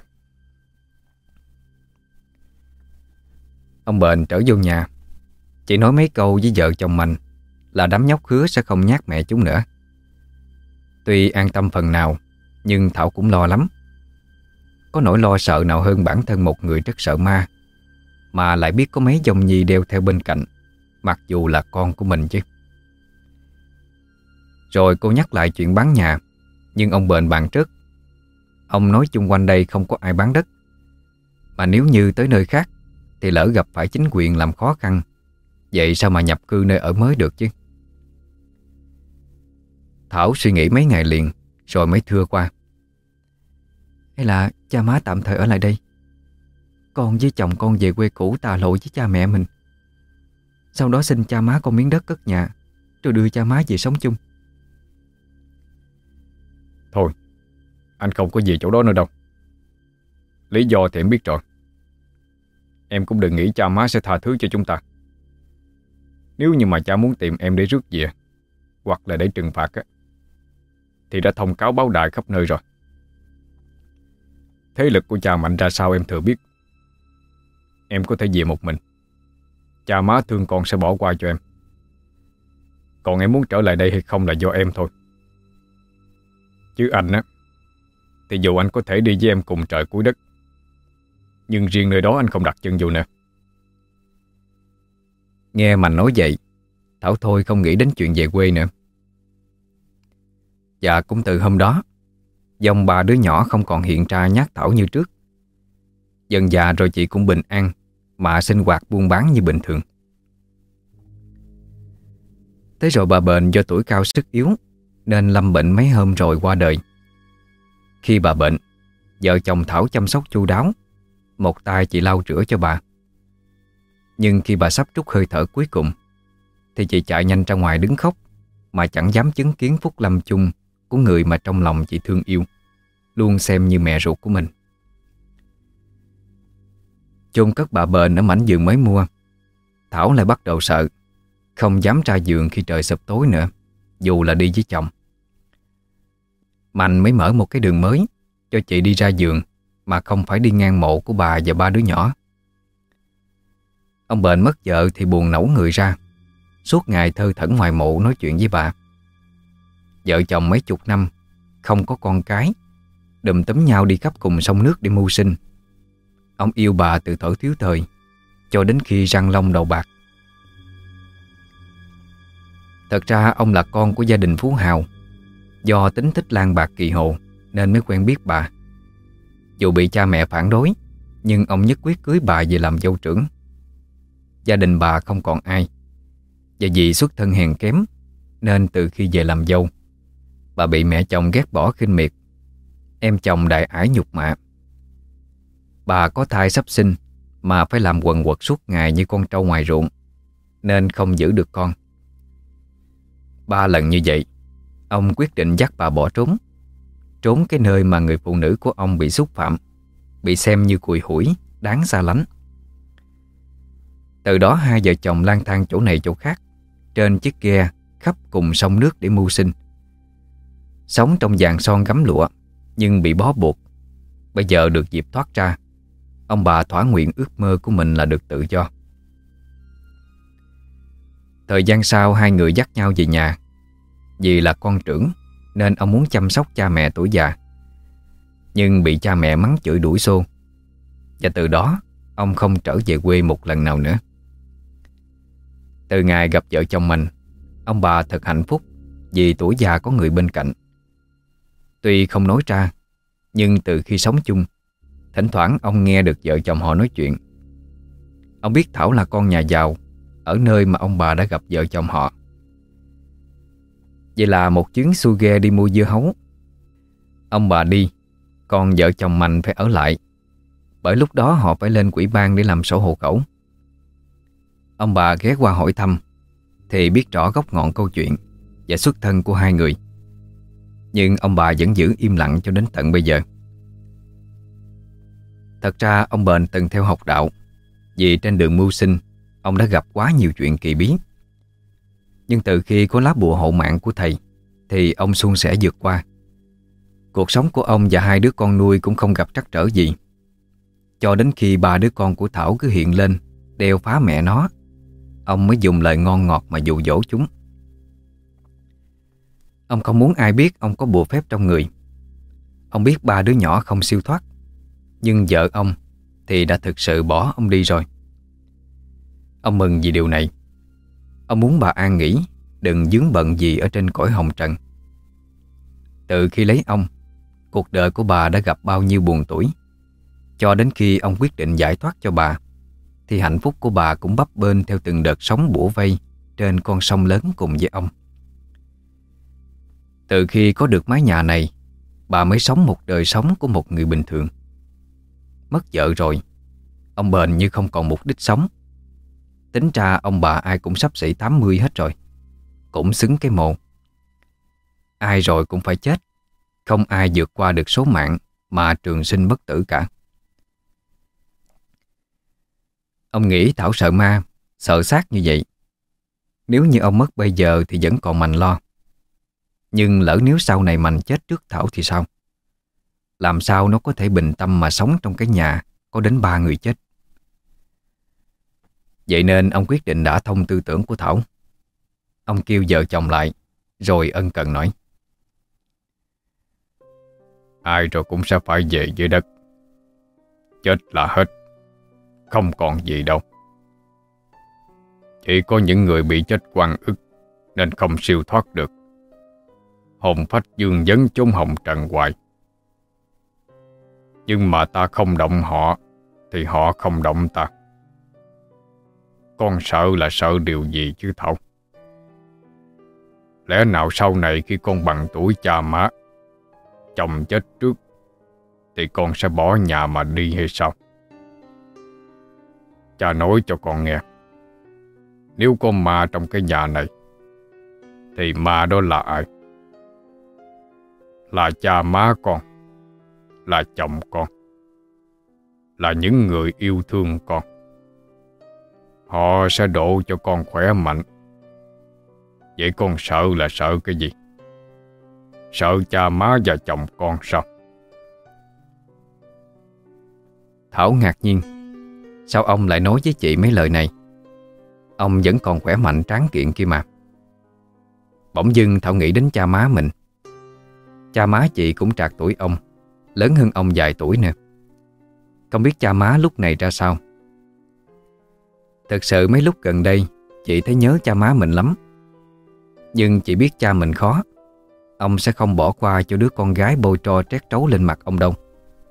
Ông Bền trở vô nhà, chỉ nói mấy câu với vợ chồng mình là đám nhóc hứa sẽ không nhát mẹ chúng nữa. Tuy an tâm phần nào, nhưng Thảo cũng lo lắm. Có nỗi lo sợ nào hơn bản thân một người rất sợ ma, mà lại biết có mấy dòng nhi đeo theo bên cạnh, mặc dù là con của mình chứ. Rồi cô nhắc lại chuyện bán nhà, nhưng ông Bền bàn trước. Ông nói chung quanh đây không có ai bán đất, mà nếu như tới nơi khác thì lỡ gặp phải chính quyền làm khó khăn, vậy sao mà nhập cư nơi ở mới được chứ? Thảo suy nghĩ mấy ngày liền, rồi mới thưa qua: Hay là cha má tạm thời ở lại đây, con với chồng con về quê cũ tà lộ với cha mẹ mình. Sau đó xin cha má con miếng đất cất nhà, rồi đưa cha má về sống chung. Thôi, anh không có về chỗ đó nữa đâu. Lý do thì em biết rồi. Em cũng đừng nghĩ cha má sẽ tha thứ cho chúng ta. Nếu như mà cha muốn tìm em để rước về, hoặc là để trừng phạt á, thì đã thông cáo báo đài khắp nơi rồi. Thế lực của cha mạnh ra sao em thừa biết. Em có thể về một mình. Cha má thương con sẽ bỏ qua cho em. Còn em muốn trở lại đây hay không là do em thôi. Chứ anh á, thì dù anh có thể đi với em cùng trời cuối đất, nhưng riêng nơi đó anh không đặt chân vô nữa. Nghe Mạnh nói vậy, Thảo thôi không nghĩ đến chuyện về quê nữa. Và cũng từ hôm đó, dòng ba đứa nhỏ không còn hiện ra nhát Thảo như trước. Dần dà rồi chị cũng bình an mà sinh hoạt buôn bán như bình thường. Thế rồi bà Bền do tuổi cao sức yếu nên lâm bệnh mấy hôm rồi qua đời. Khi bà bệnh, vợ chồng Thảo chăm sóc chu đáo, một tay chị lau rửa cho bà. Nhưng khi bà sắp trút hơi thở cuối cùng, thì chị chạy nhanh ra ngoài đứng khóc, mà chẳng dám chứng kiến phút lâm chung của người mà trong lòng chị thương yêu, luôn xem như mẹ ruột của mình. Chôn cất bà Bền ở mảnh giường mới mua, Thảo lại bắt đầu sợ, không dám ra giường khi trời sụp tối nữa, dù là đi với chồng. Mạnh mới mở một cái đường mới cho chị đi ra giường, mà không phải đi ngang mộ của bà và ba đứa nhỏ. Ông Bền mất vợ thì buồn nẩu người ra, suốt ngày thơ thẩn ngoài mộ nói chuyện với bà. Vợ chồng mấy chục năm không có con cái, đùm túm nhau đi khắp cùng sông nước để mưu sinh. Ông yêu bà từ thuở thiếu thời cho đến khi răng long đầu bạc. Thật ra ông là con của gia đình phú hào. Do tính thích lang bạc kỳ hồ nên mới quen biết bà. Dù bị cha mẹ phản đối, nhưng ông nhất quyết cưới bà về làm dâu trưởng. Gia đình bà không còn ai, và vì xuất thân hèn kém nên từ khi về làm dâu, bà bị mẹ chồng ghét bỏ khinh miệt. Em chồng đại ải nhục mạ. Bà có thai sắp sinh mà phải làm quần quật suốt ngày như con trâu ngoài ruộng, nên không giữ được con. 3 lần như vậy, ông quyết định dắt bà bỏ trốn. Trốn cái nơi mà người phụ nữ của ông bị xúc phạm, bị xem như cùi hủi, đáng xa lánh. Từ đó hai vợ chồng lang thang chỗ này chỗ khác, trên chiếc ghe khắp cùng sông nước để mưu sinh. Sống trong vàng son gấm lụa, nhưng bị bó buộc. Bây giờ được dịp thoát ra, ông bà thỏa nguyện ước mơ của mình là được tự do. Thời gian sau, hai người dắt nhau về nhà. Vì là con trưởng nên ông muốn chăm sóc cha mẹ tuổi già, nhưng bị cha mẹ mắng chửi đuổi xô. Và từ đó ông không trở về quê một lần nào nữa. Từ ngày gặp vợ chồng mình, ông bà thật hạnh phúc vì tuổi già có người bên cạnh. Tuy không nói ra, nhưng từ khi sống chung, thỉnh thoảng ông nghe được vợ chồng họ nói chuyện. Ông biết Thảo là con nhà giàu ở nơi mà ông bà đã gặp vợ chồng họ. Vậy là một chuyến xuôi ghe đi mua dưa hấu. Ông bà đi, còn vợ chồng Mạnh phải ở lại, bởi lúc đó họ phải lên ủy ban để làm sổ hộ khẩu. Ông bà ghé qua hỏi thăm thì biết rõ gốc ngọn câu chuyện và xuất thân của hai người. Nhưng ông bà vẫn giữ im lặng cho đến tận bây giờ. Thật ra ông Bền từng theo học đạo, vì trên đường mưu sinh ông đã gặp quá nhiều chuyện kỳ bí. Nhưng từ khi có lá bùa hộ mạng của thầy thì ông suôn sẻ vượt qua. Cuộc sống của ông và 2 đứa con nuôi cũng không gặp trắc trở gì, cho đến khi 3 đứa con của Thảo cứ hiện lên đeo phá mẹ nó, ông mới dùng lời ngon ngọt mà dụ dỗ chúng. Ông không muốn ai biết ông có bùa phép trong người. Ông biết 3 đứa nhỏ không siêu thoát, nhưng vợ ông thì đã thực sự bỏ ông đi rồi. Ông mừng vì điều này. Ông muốn bà an nghỉ, đừng vướng bận gì ở trên cõi hồng trần. Từ khi lấy ông, cuộc đời của bà đã gặp bao nhiêu buồn tủi. Cho đến khi ông quyết định giải thoát cho bà, thì hạnh phúc của bà cũng bấp bênh theo từng đợt sóng bủa vây trên con sông lớn cùng với ông. Từ khi có được mái nhà này, bà mới sống một đời sống của một người bình thường. Mất vợ rồi, ông Bền như không còn mục đích sống. Tính ra ông bà ai cũng sắp xỉ 80 hết rồi, cũng xứng cái mồ. Ai rồi cũng phải chết, không ai vượt qua được số mạng mà trường sinh bất tử cả. Ông nghĩ Thảo sợ ma, sợ xác như vậy. Nếu như ông mất bây giờ thì vẫn còn Mạnh lo. Nhưng lỡ nếu sau này Mạnh chết trước Thảo thì sao? Làm sao nó có thể bình tâm mà sống trong cái nhà có đến 3 người chết? Vậy nên ông quyết định đả thông tư tưởng của Thảo. Ông kêu vợ chồng lại, rồi ân cần nói: Ai rồi cũng sẽ phải về dưới đất. Chết là hết, không còn gì đâu. Chỉ có những người bị chết oan ức nên không siêu thoát được. Hồn phách dương vấn chốn hồng trần hoài. Nhưng mà ta không động họ thì họ không động ta. Con sợ là sợ điều gì chứ Thảo? Lẽ nào sau này khi con bằng tuổi cha má, chồng chết trước, thì con sẽ bỏ nhà mà đi hay sao? Cha nói cho con nghe, nếu có ma trong cái nhà này, thì ma đó là ai? Là cha má con, là chồng con, là những người yêu thương con. Họ sẽ độ cho con khỏe mạnh. Vậy con sợ là sợ cái gì? Sợ cha má và chồng con sao? Thảo ngạc nhiên, sao ông lại nói với chị mấy lời này? Ông vẫn còn khỏe mạnh tráng kiện kia mà. Bỗng dưng Thảo nghĩ đến cha má mình. Cha má chị cũng trạc tuổi ông, lớn hơn ông vài tuổi nè. Không biết cha má lúc này ra sao. Thật sự mấy lúc gần đây chị thấy nhớ cha má mình lắm. Nhưng chị biết cha mình khó, ông sẽ không bỏ qua cho đứa con gái bôi tro trét trấu lên mặt ông đâu.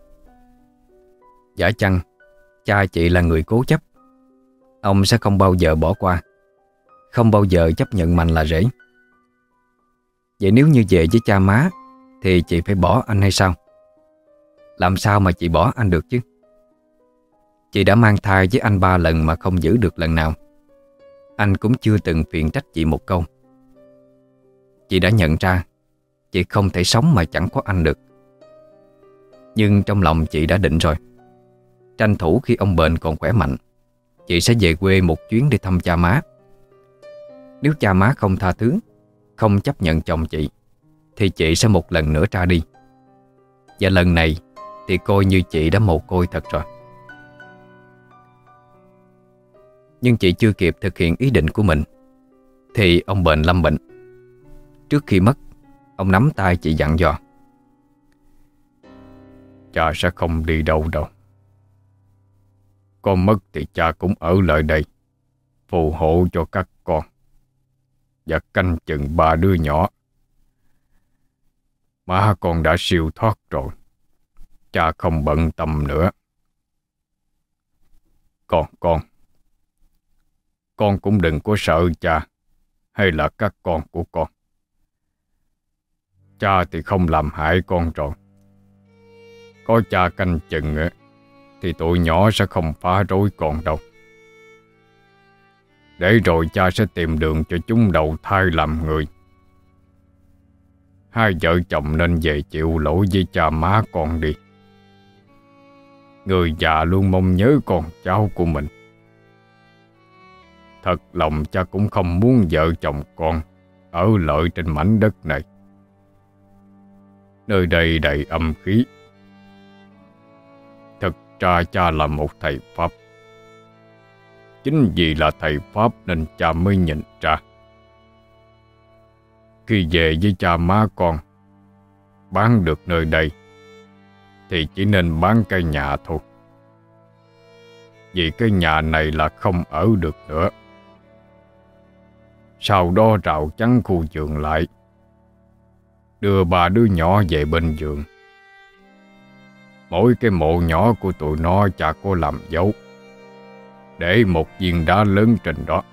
Giả chăng cha chị là người cố chấp, ông sẽ không bao giờ bỏ qua, không bao giờ chấp nhận mạnh là rễ. Vậy nếu như về với cha má thì chị phải bỏ anh hay sao? Làm sao mà chị bỏ anh được chứ? Chị đã mang thai với anh 3 lần mà không giữ được lần nào. Anh cũng chưa từng phiền trách chị một câu. Chị đã nhận ra chị không thể sống mà chẳng có anh được. Nhưng trong lòng chị đã định rồi, tranh thủ khi ông bệnh còn khỏe mạnh, chị sẽ về quê một chuyến để thăm cha má. Nếu cha má không tha thứ, không chấp nhận chồng chị, thì chị sẽ một lần nữa ra đi. Và lần này thì coi như chị đã mồ côi thật rồi. Nhưng chị chưa kịp thực hiện ý định của mình thì ông bệnh lâm bệnh. Trước khi mất, ông nắm tay chị dặn dò: Cha sẽ không đi đâu đâu. Con mất thì cha cũng ở lại đây, phù hộ cho các con và canh chừng 3 đứa nhỏ. Má con đã siêu thoát rồi, cha không bận tâm nữa. Còn con cũng đừng có sợ cha hay là các con của con. Cha thì không làm hại con rồi. Có cha canh chừng thì tụi nhỏ sẽ không phá rối con đâu. Để rồi cha sẽ tìm đường cho chúng đầu thai làm người. Hai vợ chồng nên về chịu lỗi với cha má con đi. Người già luôn mong nhớ con cháu của mình. Thật lòng cha cũng không muốn vợ chồng con ở lợi trên mảnh đất này. Nơi đây đầy âm khí. Thật ra cha là một thầy Pháp. Chính vì là thầy Pháp nên cha mới nhìn ra. Khi về với cha má con, bán được nơi đây thì chỉ nên bán cây nhà thôi. Vì cái nhà này là không ở được nữa. Sau đó rào chắn khu vườn lại, đưa 3 đứa nhỏ về bên vườn. Mỗi cái mộ nhỏ của tụi nó cha có làm dấu, để một viên đá lớn trên đó.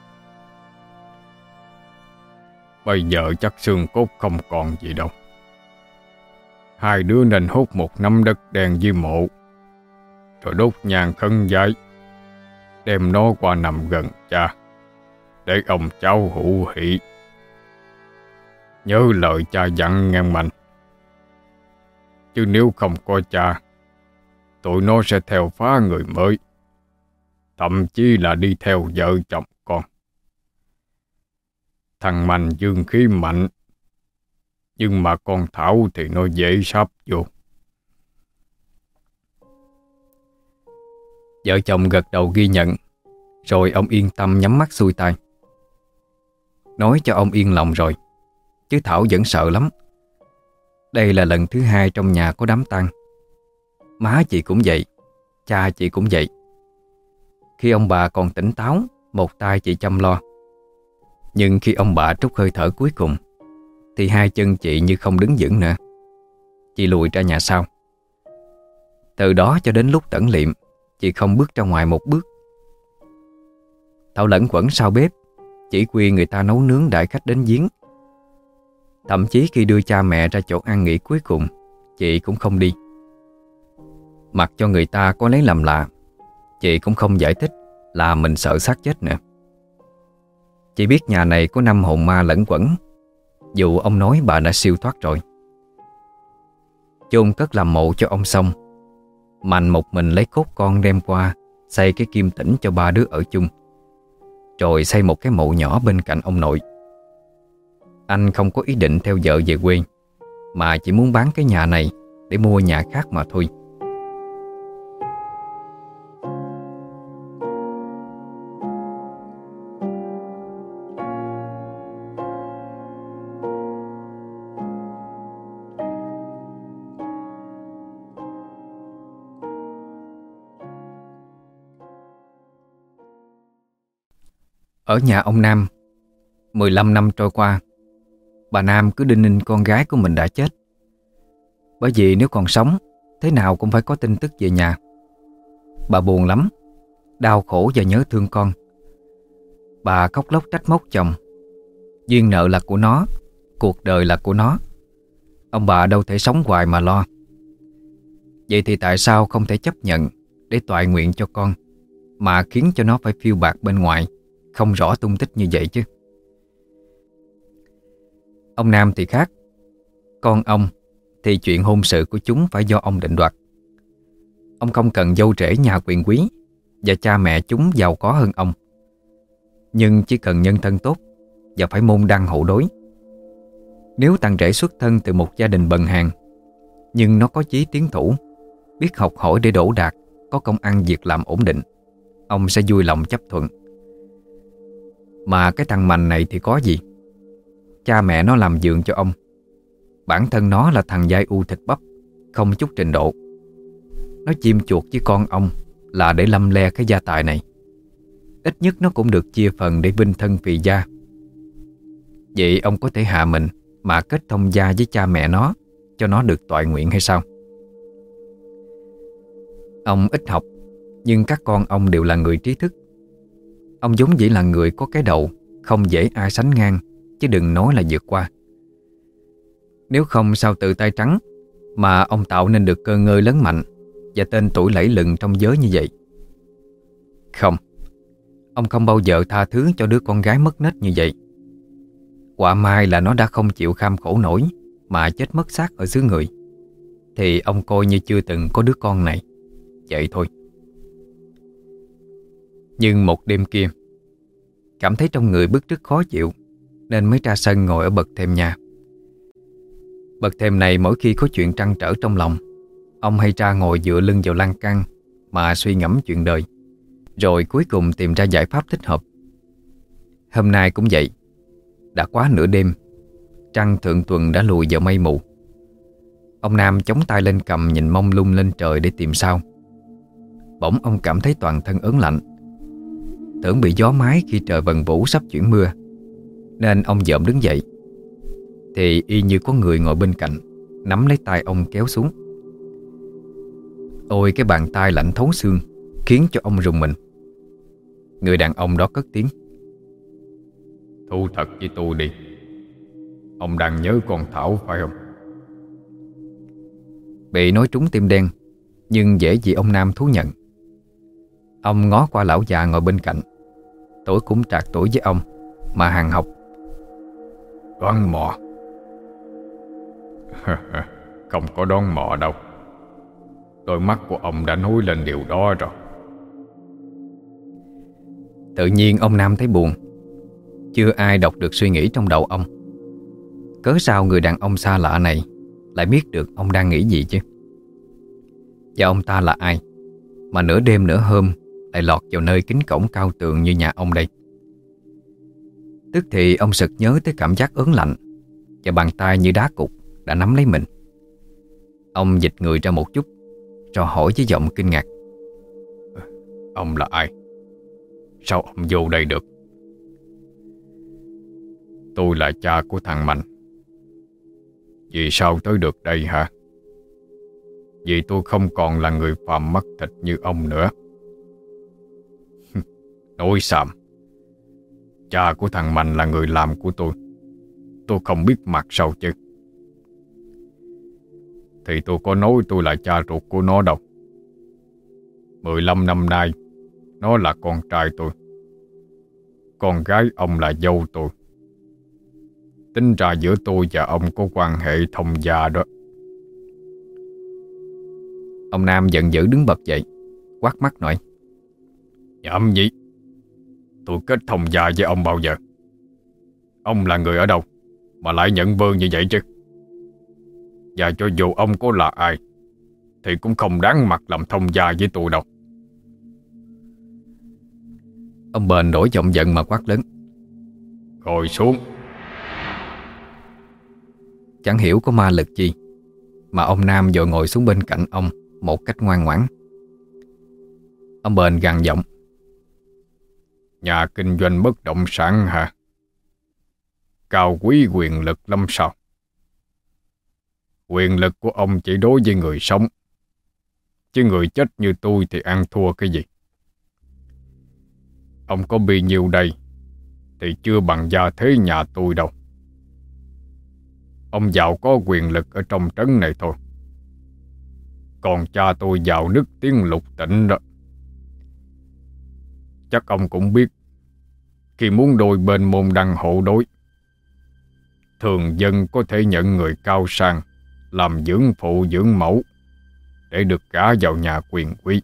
Bây giờ chắc xương cốt không còn gì đâu. Hai đứa nên hút một nắm đất đen dưới mộ, rồi đốt nhang khấn vái, đem nó qua nằm gần cha, để ông cháu hữu hỷ. Nhớ lời cha dặn nghe mạnh. Chứ nếu không có cha, tụi nó sẽ theo phá người mới, thậm chí là đi theo vợ chồng con. Thằng Mạnh dương khí mạnh, nhưng mà con Thảo thì nó dễ sáp vô. Vợ chồng gật đầu ghi nhận, rồi ông yên tâm nhắm mắt xuôi tay. Nói cho ông yên lòng rồi, chứ Thảo vẫn sợ lắm. Đây là lần thứ 2 trong nhà có đám tang. Má chị cũng vậy, cha chị cũng vậy. Khi ông bà còn tỉnh táo, một tay chị chăm lo. Nhưng khi ông bà trút hơi thở cuối cùng, thì hai chân chị như không đứng vững nữa. Chị lùi ra nhà sau. Từ đó cho đến lúc tẩn liệm, chị không bước ra ngoài một bước. Thảo lẩn quẩn sau bếp, chỉ huy người ta nấu nướng đãi khách đến viếng. Thậm chí khi đưa cha mẹ ra chỗ ăn nghỉ cuối cùng, chị cũng không đi. Mặc cho người ta có lấy làm lạ, chị cũng không giải thích là mình sợ xác chết nữa. Chị biết nhà này có 5 hồn ma lẩn quẩn, dù ông nói bà đã siêu thoát rồi. Chôn cất làm mộ cho ông xong, Mạnh một mình lấy cốt con đem qua xây cái kim tĩnh cho 3 đứa ở chung, rồi xây một cái mộ nhỏ bên cạnh ông nội. Anh không có ý định theo vợ về quê, mà chỉ muốn bán cái nhà này để mua nhà khác mà thôi. Ở nhà ông Nam, 15 năm trôi qua, bà Nam cứ đinh ninh con gái của mình đã chết. Bởi vì nếu còn sống, thế nào cũng phải có tin tức về nhà. Bà buồn lắm, đau khổ và nhớ thương con. Bà khóc lóc trách móc chồng. Duyên nợ là của nó, cuộc đời là của nó. Ông bà đâu thể sống hoài mà lo. Vậy thì tại sao không thể chấp nhận để toại nguyện cho con, mà khiến cho nó phải phiêu bạt bên ngoài, không rõ tung tích như vậy chứ? Ông Nam thì khác. Con ông thì chuyện hôn sự của chúng phải do ông định đoạt. Ông không cần dâu rể nhà quyền quý và cha mẹ chúng giàu có hơn ông, nhưng chỉ cần nhân thân tốt và phải môn đăng hộ đối. Nếu thằng rể xuất thân từ một gia đình bần hàn, nhưng nó có chí tiến thủ, biết học hỏi để đỗ đạt, có công ăn việc làm ổn định, ông sẽ vui lòng chấp thuận. Mà cái thằng Mạnh này thì có gì? Cha mẹ nó làm giường cho ông. Bản thân nó là thằng giai u thịt bắp, không chút trình độ. Nó chim chuột với con ông là để lăm le cái gia tài này. Ít nhất nó cũng được chia phần để vinh thân phì gia. Vậy ông có thể hạ mình mà kết thông gia với cha mẹ nó, cho nó được toại nguyện hay sao? Ông ít học, nhưng các con ông đều là người trí thức. Ông vốn dĩ là người có cái đầu, không dễ ai sánh ngang, chứ đừng nói là vượt qua. Nếu không sao tự tay trắng mà ông tạo nên được cơ ngơi lớn mạnh và tên tuổi lẫy lừng trong giới như vậy? Không, ông không bao giờ tha thứ cho đứa con gái mất nết như vậy. Quả mai là nó đã không chịu kham khổ nổi mà chết mất xác ở xứ người, thì ông coi như chưa từng có đứa con này. Vậy thôi. Nhưng một đêm kia, cảm thấy trong người bứt rứt khó chịu, nên mới ra sân ngồi ở bậc thềm nhà. Bậc thềm này mỗi khi có chuyện trăn trở trong lòng, ông hay ra ngồi dựa lưng vào lan can mà suy ngẫm chuyện đời, rồi cuối cùng tìm ra giải pháp thích hợp. Hôm nay cũng vậy. Đã quá nửa đêm, trăng thượng tuần đã lùi vào mây mù. Ông Nam chống tay lên cầm nhìn mông lung lên trời để tìm sao. Bỗng ông cảm thấy toàn thân ớn lạnh, tưởng bị gió mái khi trời vần vũ sắp chuyển mưa, nên ông dợm đứng dậy. Thì y như có người ngồi bên cạnh nắm lấy tay ông kéo xuống. Ôi, cái bàn tay lạnh thấu xương khiến cho ông rùng mình. Người đàn ông đó cất tiếng: Thú thật với tôi đi, ông đang nhớ con Thảo phải không? Bị nói trúng tim đen, nhưng dễ gì ông Nam thú nhận. Ông ngó qua lão già ngồi bên cạnh, tuổi cũng trạc tuổi với ông, mà hàng học: Đoán mò. Không có đoán mò đâu. Đôi mắt của ông đã nói lên điều đó rồi. Tự nhiên ông Nam thấy buồn. Chưa ai đọc được suy nghĩ trong đầu ông. Cớ sao người đàn ông xa lạ này lại biết được ông đang nghĩ gì chứ? Và ông ta là ai mà nửa đêm nửa hôm lại lọt vào nơi kính cổng cao tường như nhà ông đây? Tức thì ông sực nhớ tới cảm giác ớn lạnh và bàn tay như đá cục đã nắm lấy mình. Ông dịch người ra một chút, rồi hỏi với giọng kinh ngạc: Ông là ai? Sao ông vô đây được? Tôi là cha của thằng Mạnh. Vì sao tới được đây hả? Vì tôi không còn là người phàm mắt thịt như ông nữa. Nói xàm. Cha của thằng Mạnh là người làm của tôi. Tôi không biết mặt sao chứ. Thì tôi có nói tôi là cha ruột của nó đâu. 15 năm nay nó là con trai tôi. Con gái ông là dâu tôi. Tính ra giữa tôi và ông có quan hệ thông gia đó. Ông Nam giận dữ đứng bật dậy, quát mắt nói: Nhảm nhí. Tôi kết thông gia với ông bao giờ? Ông là người ở đâu mà lại nhận vơ như vậy chứ? Và cho dù ông có là ai thì cũng không đáng mặt làm thông gia với tôi đâu. Ông Bền đổi giọng giận mà quát lớn: Ngồi xuống. Chẳng hiểu có ma lực gì mà ông Nam vội ngồi xuống bên cạnh ông một cách ngoan ngoãn. Ông Bền gằn giọng: Nhà kinh doanh bất động sản hả? cao quý quyền lực lắm sao? Quyền lực của ông chỉ đối với người sống, chứ người chết như tôi thì ăn thua cái gì? Ông có bì nhiêu đây thì chưa bằng gia thế nhà tôi đâu. Ông giàu có quyền lực ở trong trấn này thôi, còn cha tôi giàu nức tiếng lục tỉnh đó. Chắc ông cũng biết, khi muốn đôi bên môn đăng hộ đối, thường dân có thể nhận người cao sang làm dưỡng phụ dưỡng mẫu để được gả vào nhà quyền quý.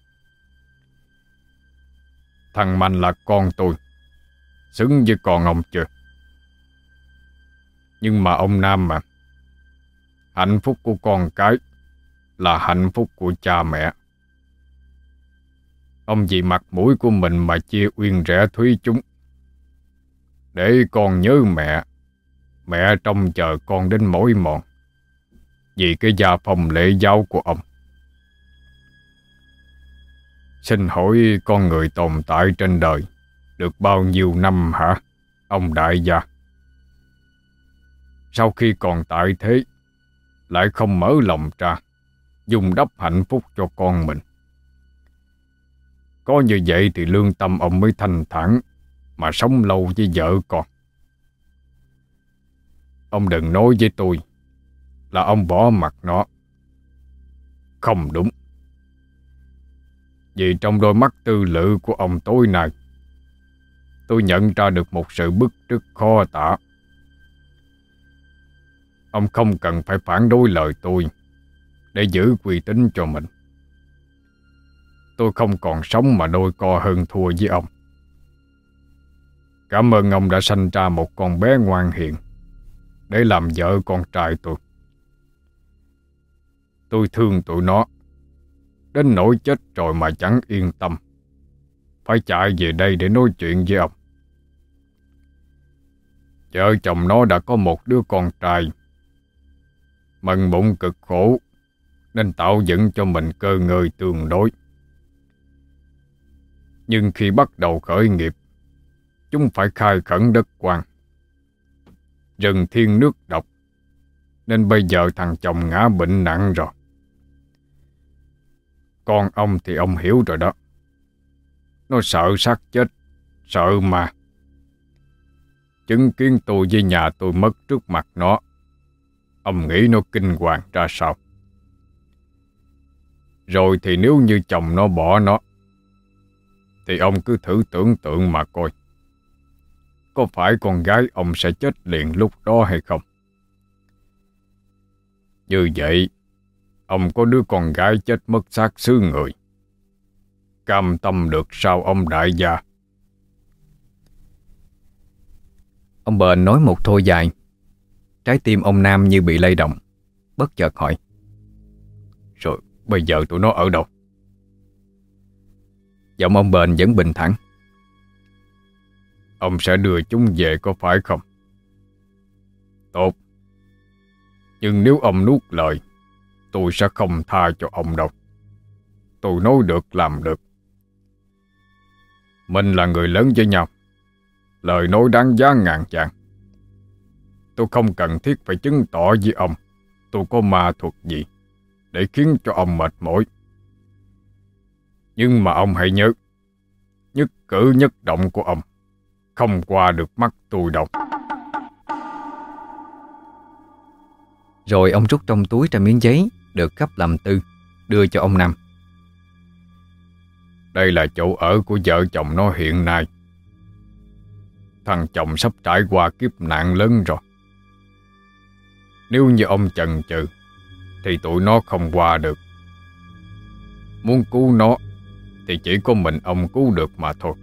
Thằng Mạnh là con tôi, xứng với con ông chưa? Nhưng mà ông Nam mà, hạnh phúc của con cái là hạnh phúc của cha mẹ. Ông vì mặt mũi của mình mà chia uyên rẽ thúy chúng. Để con nhớ mẹ, mẹ trông chờ con đến mỏi mòn vì cái gia phong lễ giáo của ông. Xin hỏi con người tồn tại trên đời được bao nhiêu năm hả, ông đại gia? Sau khi còn tại thế, lại không mở lòng ra dung đắp hạnh phúc cho con mình. Có như vậy thì lương tâm ông mới thanh thản mà sống lâu với vợ con. Ông đừng nói với tôi là ông bỏ mặc nó. Không đúng. Vì trong đôi mắt tư lự của ông tối nay, tôi nhận ra được một sự bức rứt khó tả. Ông không cần phải phản đối lời tôi để giữ uy tín cho mình. Tôi không còn sống mà đôi co hơn thua với ông. Cảm ơn ông đã sanh ra một con bé ngoan hiền để làm vợ con trai tôi. Tôi thương tụi nó đến nỗi chết rồi mà chẳng yên tâm, phải chạy về đây để nói chuyện với ông. Vợ chồng nó đã có một đứa con trai, mần bụng cực khổ nên tạo dựng cho mình cơ ngơi tương đối. Nhưng khi bắt đầu khởi nghiệp, chúng phải khai khẩn đất quan, rừng thiên nước độc, nên bây giờ thằng chồng ngã bệnh nặng rồi. Con ông thì ông hiểu rồi đó. Nó sợ xác chết, sợ mà. Chứng kiến tôi với nhà tôi mất trước mặt nó, ông nghĩ nó kinh hoàng ra sao? Rồi thì nếu như chồng nó bỏ nó, thì ông cứ thử tưởng tượng mà coi, có phải con gái ông sẽ chết liền lúc đó hay không? Như vậy, ông có đứa con gái chết mất xác xứ người, cam tâm được sao ông đại gia? Ông Bền nói một thôi dài. Trái tim ông Nam như bị lay động, bất chợt hỏi: Rồi bây giờ tụi nó ở đâu? Giọng ông Bền vẫn bình thản: Ông sẽ đưa chúng về có phải không? Tốt. Nhưng nếu ông nuốt lời, tôi sẽ không tha cho ông đâu. Tôi nói được làm được. Mình là người lớn với nhau, lời nói đáng giá ngàn vàng. Tôi không cần thiết phải chứng tỏ với ông tôi có ma thuật gì để khiến cho ông mệt mỏi. Nhưng mà ông hãy nhớ, nhất cử nhất động của ông không qua được mắt tôi đâu. Rồi ông rút trong túi ra miếng giấy được gấp làm tư, đưa cho ông Nam. Đây là chỗ ở của vợ chồng nó hiện nay. Thằng chồng sắp trải qua kiếp nạn lớn rồi. Nếu như ông chần chừ thì tụi nó không qua được. Muốn cứu nó thì chỉ có mình ông cứu được mà thôi.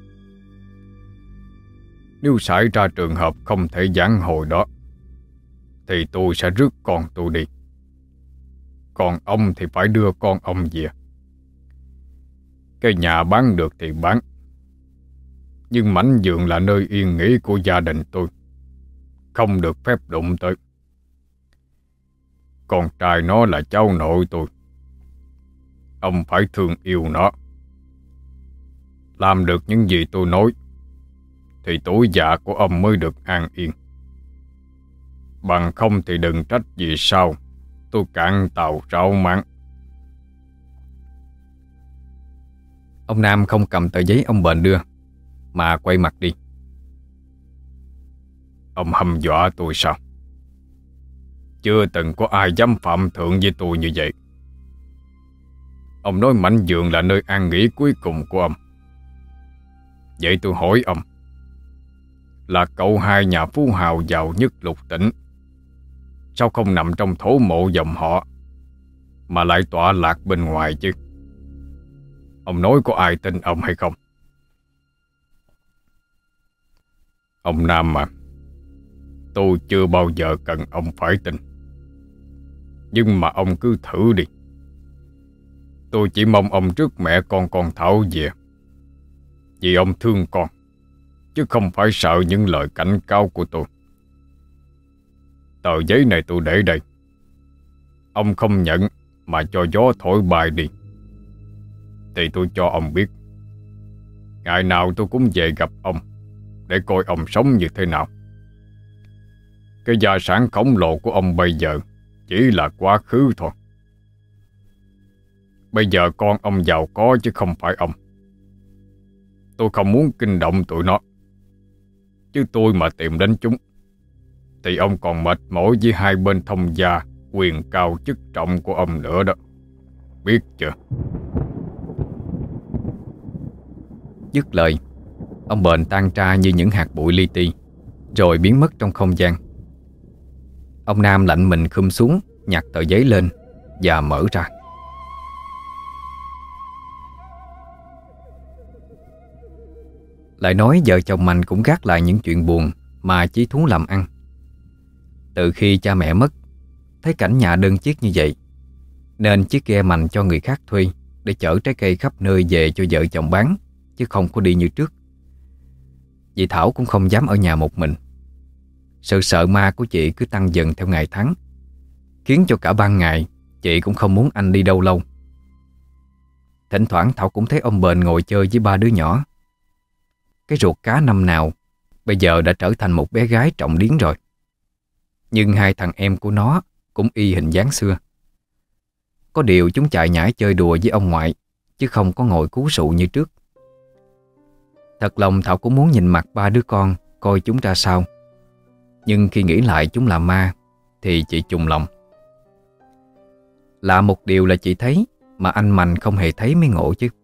Nếu xảy ra trường hợp không thể vãn hồi đó, thì tôi sẽ rước con tôi đi. Còn ông thì phải đưa con ông về. Cái nhà bán được thì bán, nhưng mảnh vườn là nơi yên nghỉ của gia đình tôi, không được phép đụng tới. Con trai nó là cháu nội tôi, ông phải thương yêu nó. Làm được những gì tôi nói thì tuổi già của ông mới được an yên. Bằng không thì đừng trách vì sao tôi cạn tàu rau mặn. Ông Nam không cầm tờ giấy ông Bền đưa, mà quay mặt đi. Ông hăm dọa tôi sao? Chưa từng có ai dám phạm thượng với tôi như vậy. Ông nói Mảnh Vườn là nơi an nghỉ cuối cùng của ông. Vậy tôi hỏi ông, là cậu hai nhà phú hào giàu nhất lục tỉnh, sao không nằm trong thổ mộ dòng họ mà lại tọa lạc bên ngoài chứ? Ông nói có ai tin ông hay không? Ông Nam mà, tôi chưa bao giờ cần ông phải tin. Nhưng mà ông cứ thử đi. Tôi chỉ mong ông rước mẹ con Thảo về, vì ông thương con, chứ không phải sợ những lời cảnh cáo của tôi. Tờ giấy này tôi để đây. Ông không nhận mà cho gió thổi bay đi, thì tôi cho ông biết, ngày nào tôi cũng về gặp ông để coi ông sống như thế nào. Cái gia sản khổng lồ của ông bây giờ chỉ là quá khứ thôi. Bây giờ con ông giàu có chứ không phải ông. Tôi không muốn kinh động tụi nó, chứ tôi mà tìm đến chúng thì ông còn mệt mỏi với hai bên thông gia quyền cao chức trọng của ông nữa đó. Biết chưa? Dứt lời, ông Bền tan ra như những hạt bụi li ti, rồi biến mất trong không gian. Ông Nam lạnh mình khum xuống, nhặt tờ giấy lên và mở ra. Lại nói vợ chồng Mạnh cũng gác lại những chuyện buồn mà chí thú làm ăn. Từ khi cha mẹ mất, thấy cảnh nhà đơn chiếc như vậy, nên chiếc ghe Mạnh cho người khác thuê để chở trái cây khắp nơi về cho vợ chồng bán, chứ không có đi như trước. Dì Thảo cũng không dám ở nhà một mình. Sự sợ ma của chị cứ tăng dần theo ngày tháng, khiến cho cả ban ngày chị cũng không muốn anh đi đâu lâu. Thỉnh thoảng Thảo cũng thấy ông Bền ngồi chơi với ba đứa nhỏ. Cái ruột cá năm nào bây giờ đã trở thành một bé gái trọng điến rồi. Nhưng hai thằng em của nó cũng y hình dáng xưa. Có điều chúng chạy nhảy chơi đùa với ông ngoại, chứ không có ngồi cú sụ như trước. Thật lòng Thảo cũng muốn nhìn mặt ba đứa con, coi chúng ra sao. Nhưng khi nghĩ lại chúng là ma thì chị chùng lòng. Lạ một điều là chị thấy mà anh Mạnh không hề thấy mới ngộ chứ.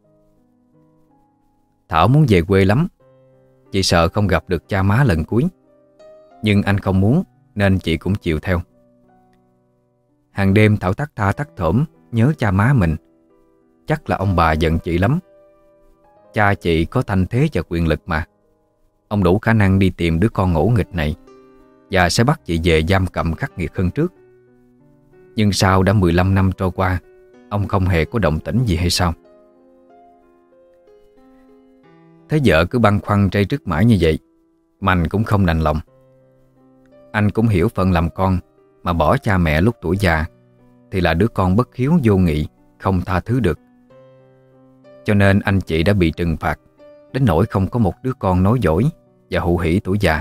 Thảo muốn về quê lắm. Chị sợ không gặp được cha má lần cuối. Nhưng anh không muốn nên chị cũng chịu theo. Hàng đêm Thảo tắt tha tắt thởm nhớ cha má mình. Chắc là ông bà giận chị lắm. Cha chị có thanh thế và quyền lực mà. Ông đủ khả năng đi tìm đứa con ngỗ nghịch này và sẽ bắt chị về giam cầm khắc nghiệt hơn trước. Nhưng sao đã 15 năm trôi qua, ông không hề có động tĩnh gì hay sao? Thấy vợ cứ băn khoăn trây trước mãi như vậy, Mạnh cũng không đành lòng. Anh cũng hiểu phận làm con mà bỏ cha mẹ lúc tuổi già thì là đứa con bất hiếu vô nghị, không tha thứ được. Cho nên anh chị đã bị trừng phạt đến nỗi không có một đứa con nối dõi và hụ hỉ tuổi già.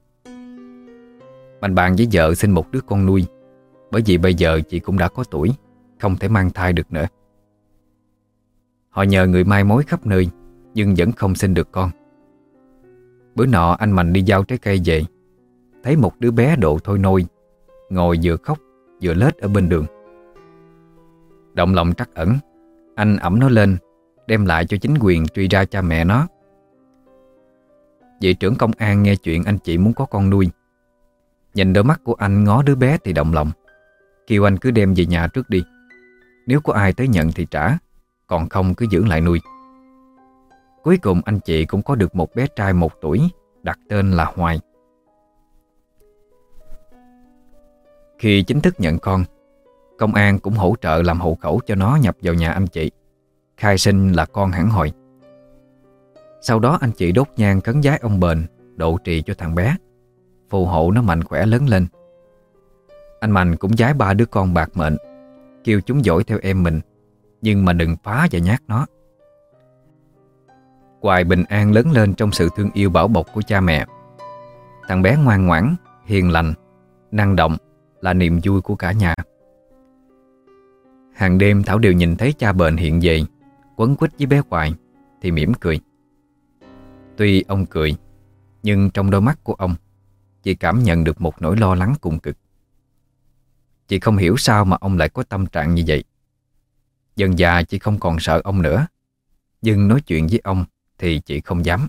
Mạnh bàn với vợ xin một đứa con nuôi, bởi vì bây giờ chị cũng đã có tuổi, không thể mang thai được nữa. Họ nhờ người mai mối khắp nơi, nhưng vẫn không sinh được con. Bữa nọ anh Mạnh đi giao trái cây về, thấy một đứa bé độ thôi nôi ngồi vừa khóc vừa lết ở bên đường. Động lòng trắc ẩn, anh ẵm nó lên, đem lại cho chính quyền truy ra cha mẹ nó. Vị trưởng công an nghe chuyện anh chị muốn có con nuôi, nhìn đôi mắt của anh ngó đứa bé thì động lòng, kêu anh cứ đem về nhà trước đi. Nếu có ai tới nhận thì trả, còn không cứ giữ lại nuôi. Cuối cùng anh chị cũng có được một bé trai 1 tuổi, đặt tên là Hoài. Khi chính thức nhận con, công an cũng hỗ trợ làm hộ khẩu cho nó nhập vào nhà anh chị, khai sinh là con hẳn hồi. Sau đó anh chị đốt nhang cấn vái ông Bền, độ trì cho thằng bé, phù hộ nó mạnh khỏe lớn lên. Anh Mạnh cũng vái 3 đứa con bạc mệnh, kêu chúng dõi theo em mình, nhưng mà đừng phá và nhát nó. Hoài bình an lớn lên trong sự thương yêu bảo bọc của cha mẹ. Thằng bé ngoan ngoãn, hiền lành, năng động là niềm vui của cả nhà. Hàng đêm Thảo đều nhìn thấy cha bệnh hiện về, quấn quýt với bé Hoài thì mỉm cười. Tuy ông cười, nhưng trong đôi mắt của ông, chị cảm nhận được một nỗi lo lắng cùng cực. Chị không hiểu sao mà ông lại có tâm trạng như vậy. Dần dà chị không còn sợ ông nữa, nhưng nói chuyện với ông thì chị không dám.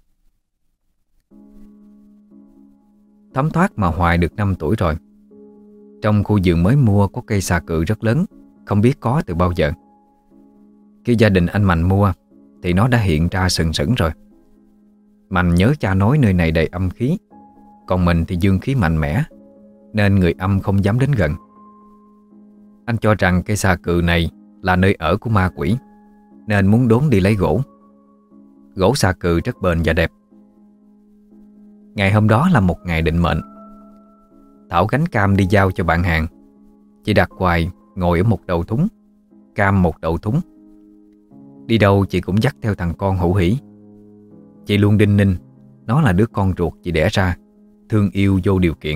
Thấm thoát mà Hoài được 5 tuổi rồi. Trong khu vườn mới mua có cây xà cừ rất lớn, không biết có từ bao giờ. Khi gia đình anh Mạnh mua thì nó đã hiện ra sừng sững rồi. Mạnh nhớ cha nói nơi này đầy âm khí, còn mình thì dương khí mạnh mẽ, nên người âm không dám đến gần. Anh cho rằng cây xà cừ này là nơi ở của ma quỷ, nên muốn đốn đi lấy gỗ. Gỗ xà cừ rất bền và đẹp. Ngày hôm đó là một ngày định mệnh. Thảo gánh cam đi giao cho bạn hàng. Chị đặt Hoài ngồi ở một đầu thúng, cam một đầu thúng. Đi đâu chị cũng dắt theo thằng con Hữu Hỷ. Chị luôn đinh ninh nó là đứa con ruột chị đẻ ra, thương yêu vô điều kiện.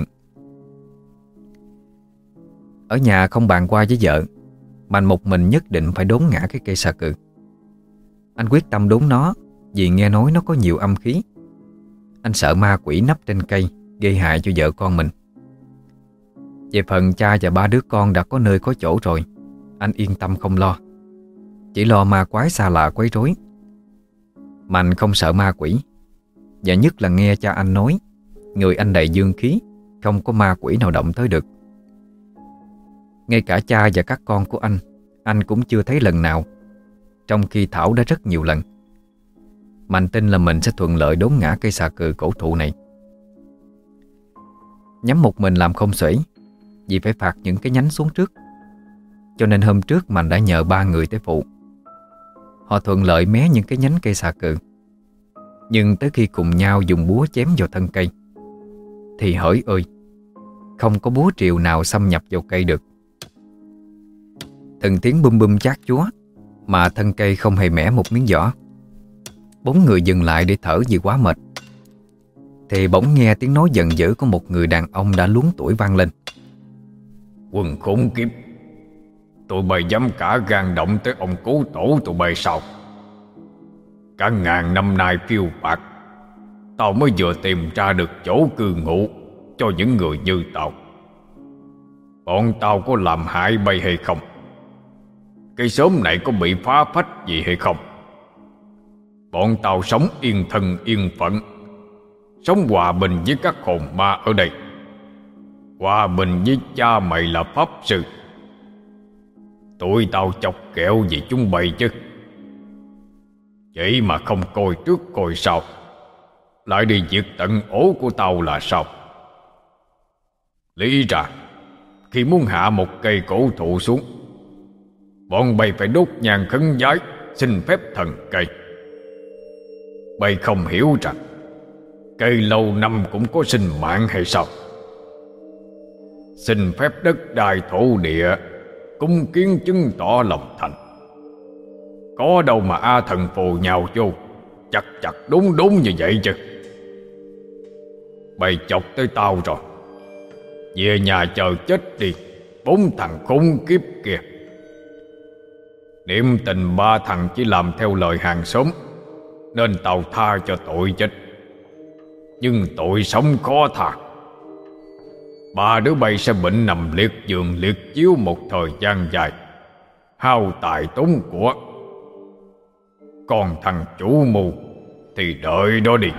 Ở nhà không bàn qua với vợ, Mạnh một mình nhất định phải đốn ngã cái cây xà cừ. Anh quyết tâm đốn nó vì nghe nói nó có nhiều âm khí. Anh sợ ma quỷ nấp trên cây gây hại cho vợ con mình. Về phần cha và 3 đứa con đã có nơi có chỗ rồi, anh yên tâm không lo. Chỉ lo ma quái xa lạ quấy rối. Mạnh không sợ ma quỷ, và nhất là nghe cha anh nói người anh đầy dương khí, không có ma quỷ nào động tới được. Ngay cả cha và các con của anh cũng chưa thấy lần nào, trong khi Thảo đã rất nhiều lần. Mạnh tin là mình sẽ thuận lợi đốn ngã cây xà cừ cổ thụ này. Nhắm một mình làm không xuể, vì phải phạt những cái nhánh xuống trước. Cho nên hôm trước Mạnh đã nhờ 3 người tới phụ. Họ thuận lợi mé những cái nhánh cây xà cừ. Nhưng tới khi cùng nhau dùng búa chém vào thân cây thì hỡi ơi, không có búa rìu nào xâm nhập vào cây được. Từng tiếng bum bum chát chúa mà thân cây không hề mẻ một miếng vỏ. 4 người dừng lại để thở vì quá mệt. Thì bỗng nghe tiếng nói giận dữ của một người đàn ông đã luống tuổi vang lên. Quần khốn kiếp, tụi bay dám cả gan động tới ông cố tổ tụi bay sao? Cả ngàn năm nay phiêu bạt, tao mới vừa tìm ra được chỗ cư ngụ cho những người như tao. Bọn tao có làm hại bay hay không? Cái xóm này có bị phá phách gì hay không? Bọn tao sống yên thân yên phận, sống hòa bình với các hồn ma ở đây, hòa bình với cha mày là pháp sư. Tụi tao chọc kẹo gì chúng bay chứ? Vậy mà không coi trước coi sau, lại đi diệt tận ổ của tao là sao? Lý ra khi muốn hạ một cây cổ thụ xuống, bọn bay phải đốt nhang khấn vái xin phép thần cây. Bay không hiểu rằng cây lâu năm cũng có sinh mạng hay sao? Xin phép đất đai thổ địa, cúng kiến chứng tỏ lòng thành. Có đâu mà A Thần phù nhào vô chặt chặt đúng như vậy chứ. Bay chọc tới tao rồi, về nhà chờ chết đi 4 thằng khốn kiếp kia. Niệm tình 3 thằng chỉ làm theo lời hàng xóm, nên tao tha cho tội chết. Nhưng tội sống khó tha. 3 đứa bay sẽ bệnh nằm liệt giường liệt chiếu một thời gian dài, hao tài tốn của. Còn thằng chủ mưu thì đợi đó đi.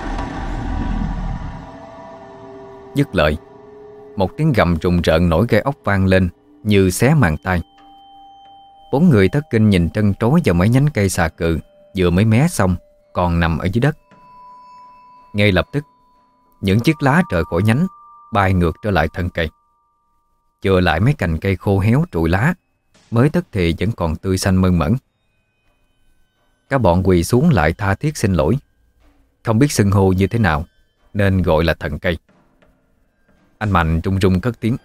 Dứt lời, một tiếng gầm rùng rợn nổi gai ốc vang lên như xé màng tai. 4 người thất kinh nhìn trân trối vào mấy nhánh cây xà cừ vừa mới mé xong còn nằm ở dưới đất. Ngay lập tức, những chiếc lá rời khỏi nhánh bay ngược trở lại thân cây. Chừa lại mấy cành cây khô héo trụi lá, mới tức thì vẫn còn tươi xanh mơn mởn. Các bọn quỳ xuống lại tha thiết xin lỗi, không biết xưng hô như thế nào nên gọi là thần cây. Anh Mạnh run run cất tiếng.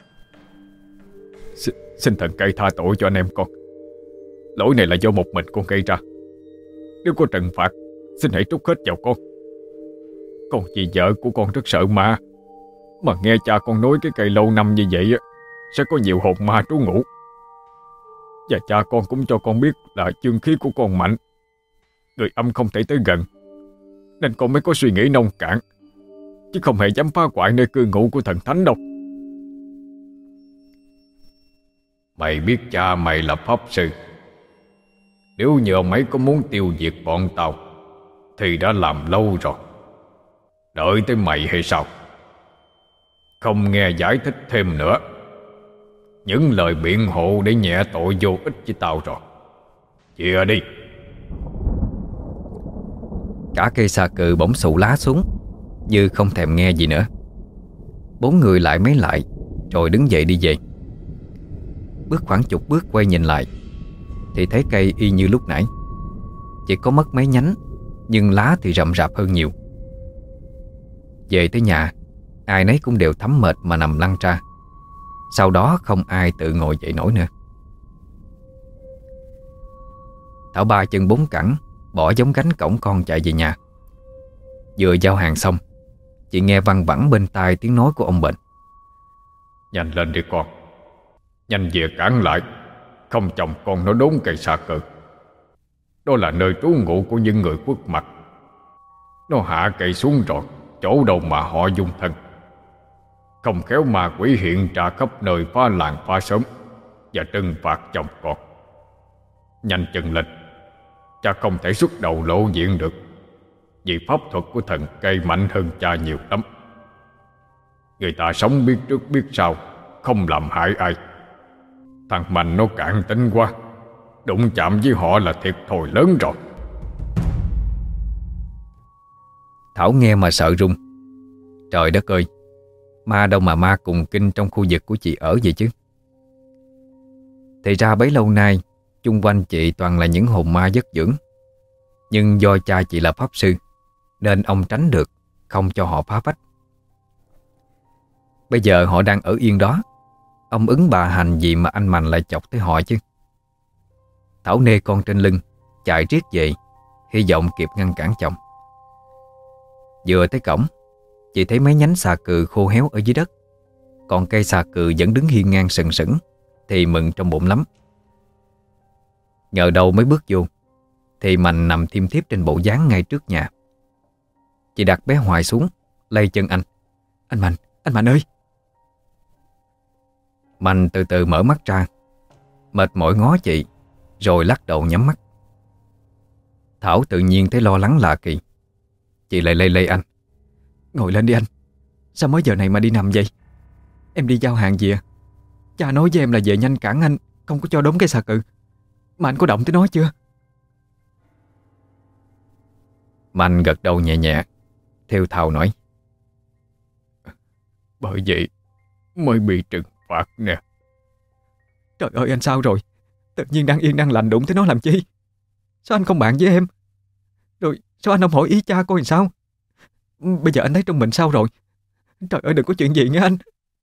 Xin thần cây tha tội cho anh em con. Lỗi này là do một mình con gây ra. Nếu có trừng phạt, xin hãy trút hết vào con. Con vì vợ của con rất sợ ma, Mà nghe cha con nói cái cây lâu năm như vậy á sẽ có nhiều hồn ma trú ngụ. Và cha con cũng cho con biết là chương khí của con mạnh, người âm không thể tới gần, nên con mới có suy nghĩ nông cạn, chứ không hề dám phá hoại nơi cư ngụ của thần thánh đâu. Mày biết cha mày là pháp sư. Nếu như ông ấy có muốn tiêu diệt bọn tao thì đã làm lâu rồi. Đợi tới mày hay sao? Không nghe giải thích thêm nữa. Những lời biện hộ để nhẹ tội vô ích với tao rồi. Chia đi. Cả cây xà cừ bỗng xụ lá xuống, như không thèm nghe gì nữa. Bốn người lại mấy lại, rồi đứng dậy đi về. Bước khoảng chục bước quay nhìn lại, thì thấy cây y như lúc nãy, chỉ có mất mấy nhánh, nhưng lá thì rậm rạp hơn nhiều. Về tới nhà, ai nấy cũng đều thấm mệt mà nằm lăn ra. Sau đó không ai tự ngồi dậy nổi nữa. Thảo ba chân bốn cẳng bỏ giống gánh cổng con chạy về nhà. Vừa giao hàng xong, chị nghe văng vẳng bên tai tiếng nói của ông bệnh. Nhanh lên đi con, nhanh về cản lại, không chồng con nó đốn cây xà cừ. Đó là nơi trú ngụ của những người quốc mặt. Nó hạ cây xuống rồi, chỗ đâu mà họ dung thân. Không khéo ma quỷ hiện ra khắp nơi, phá làng phá xóm và trừng phạt chồng con. Nhanh chân lên, cha không thể xuất đầu lộ diện được, vì pháp thuật của thần cây mạnh hơn cha nhiều lắm. Người ta sống biết trước biết sau, không làm hại ai. Thằng Mạnh nó cạn tính quá, đụng chạm với họ là thiệt thòi lớn rồi. Thảo nghe mà sợ run. Trời đất ơi, ma đâu mà ma cùng kinh trong khu vực của chị ở vậy chứ. Thì ra bấy lâu nay chung quanh chị toàn là những hồn ma vất dưỡng. Nhưng do cha chị là pháp sư, nên ông tránh được, không cho họ phá vách. Bây giờ họ đang ở yên đó, ông ứng bà hành gì mà anh Mạnh lại chọc tới họ chứ. Thảo nê con trên lưng, chạy riết về, hy vọng kịp ngăn cản chồng. Vừa tới cổng, chị thấy mấy nhánh xà cừ khô héo ở dưới đất, còn cây xà cừ vẫn đứng hiên ngang sừng sững, thì mừng trong bụng lắm. Ngờ đâu mới bước vô, thì Mạnh nằm thiêm thiếp trên bộ dáng ngay trước nhà. Chị đặt bé Hoài xuống, lay chân anh. Anh Mạnh ơi! Mạnh từ từ mở mắt ra, mệt mỏi ngó chị, rồi lắc đầu nhắm mắt. Thảo tự nhiên thấy lo lắng lạ kỳ. Chị lại lay anh. Ngồi lên đi anh. Sao mới giờ này mà đi nằm vậy? Em đi giao hàng về. Cha nói với em là về nhanh cản anh, không có cho đốn cái xà cừ. Mà anh có động tới nó chưa? Mạnh gật đầu nhẹ nhẹ, theo Thảo nói. Bởi vậy mới bị trừng phạt nè. Trời ơi, anh sao rồi? Tự nhiên đang yên đang lành đụng tới nó làm chi? Sao anh không bàn với em? Rồi sao anh không hỏi ý cha coi làm sao? Bây giờ anh thấy trong mình sao rồi? Trời ơi, đừng có chuyện gì nghe anh.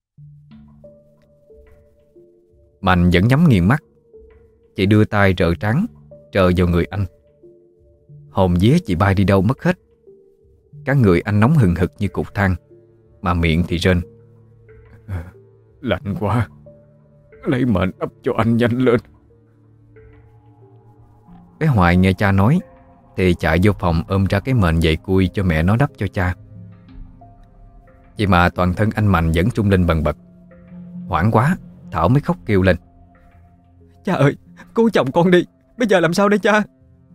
Mạnh vẫn nhắm nghiền mắt. Chị đưa tay rờ trán, trờ vào người anh. Hồn vía chị bay đi đâu mất hết. Cả người anh nóng hừng hực như cục than, mà miệng thì rên. Lạnh quá, lấy mệnh ấp cho anh nhanh lên. Bé Hoài nghe cha nói thì chạy vô phòng ôm ra cái mền dày cui cho mẹ nó đắp cho cha. Vậy mà toàn thân anh Mạnh vẫn trung lên bần bật. Hoảng quá, Thảo mới khóc kêu lên. Cha ơi, cứu chồng con đi. Bây giờ làm sao đây cha?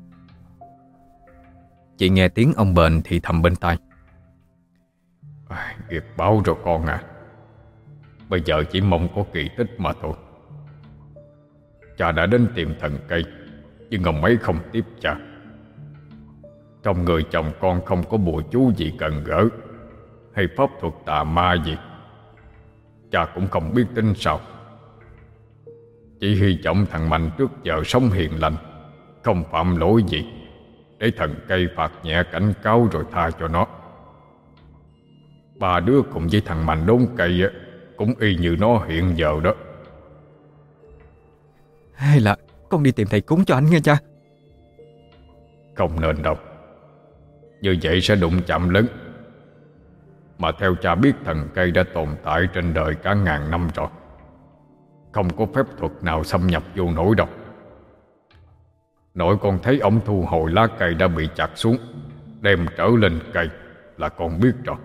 Chị nghe tiếng ông bệnh thì thầm bên tai. Nghiệp báo rồi con à. Bây giờ chỉ mong có kỳ tích mà thôi. Cha đã đến tìm thần cây, nhưng ông ấy không tiếp cha. Trong người chồng con không có bùa chú gì cần gỡ, hay pháp thuật tà ma gì. Cha cũng không biết tính sao. Chỉ hy vọng thằng Mạnh trước giờ sống hiền lành, không phạm lỗi gì, để thần cây phạt nhẹ cảnh cáo rồi tha cho nó. Ba đứa cùng với thằng Mạnh đốn cây cũng y như nó hiện giờ đó. Hay là con đi tìm thầy cúng cho anh nghe cha? Không nên đâu. Như vậy sẽ đụng chạm lớn. Mà theo cha biết, thần cây đã tồn tại trên đời cả ngàn năm rồi. Không có phép thuật nào xâm nhập vô nổi đâu. Nội con thấy ông thu hồi lá cây đã bị chặt xuống, đem trở lên cây là con biết rồi.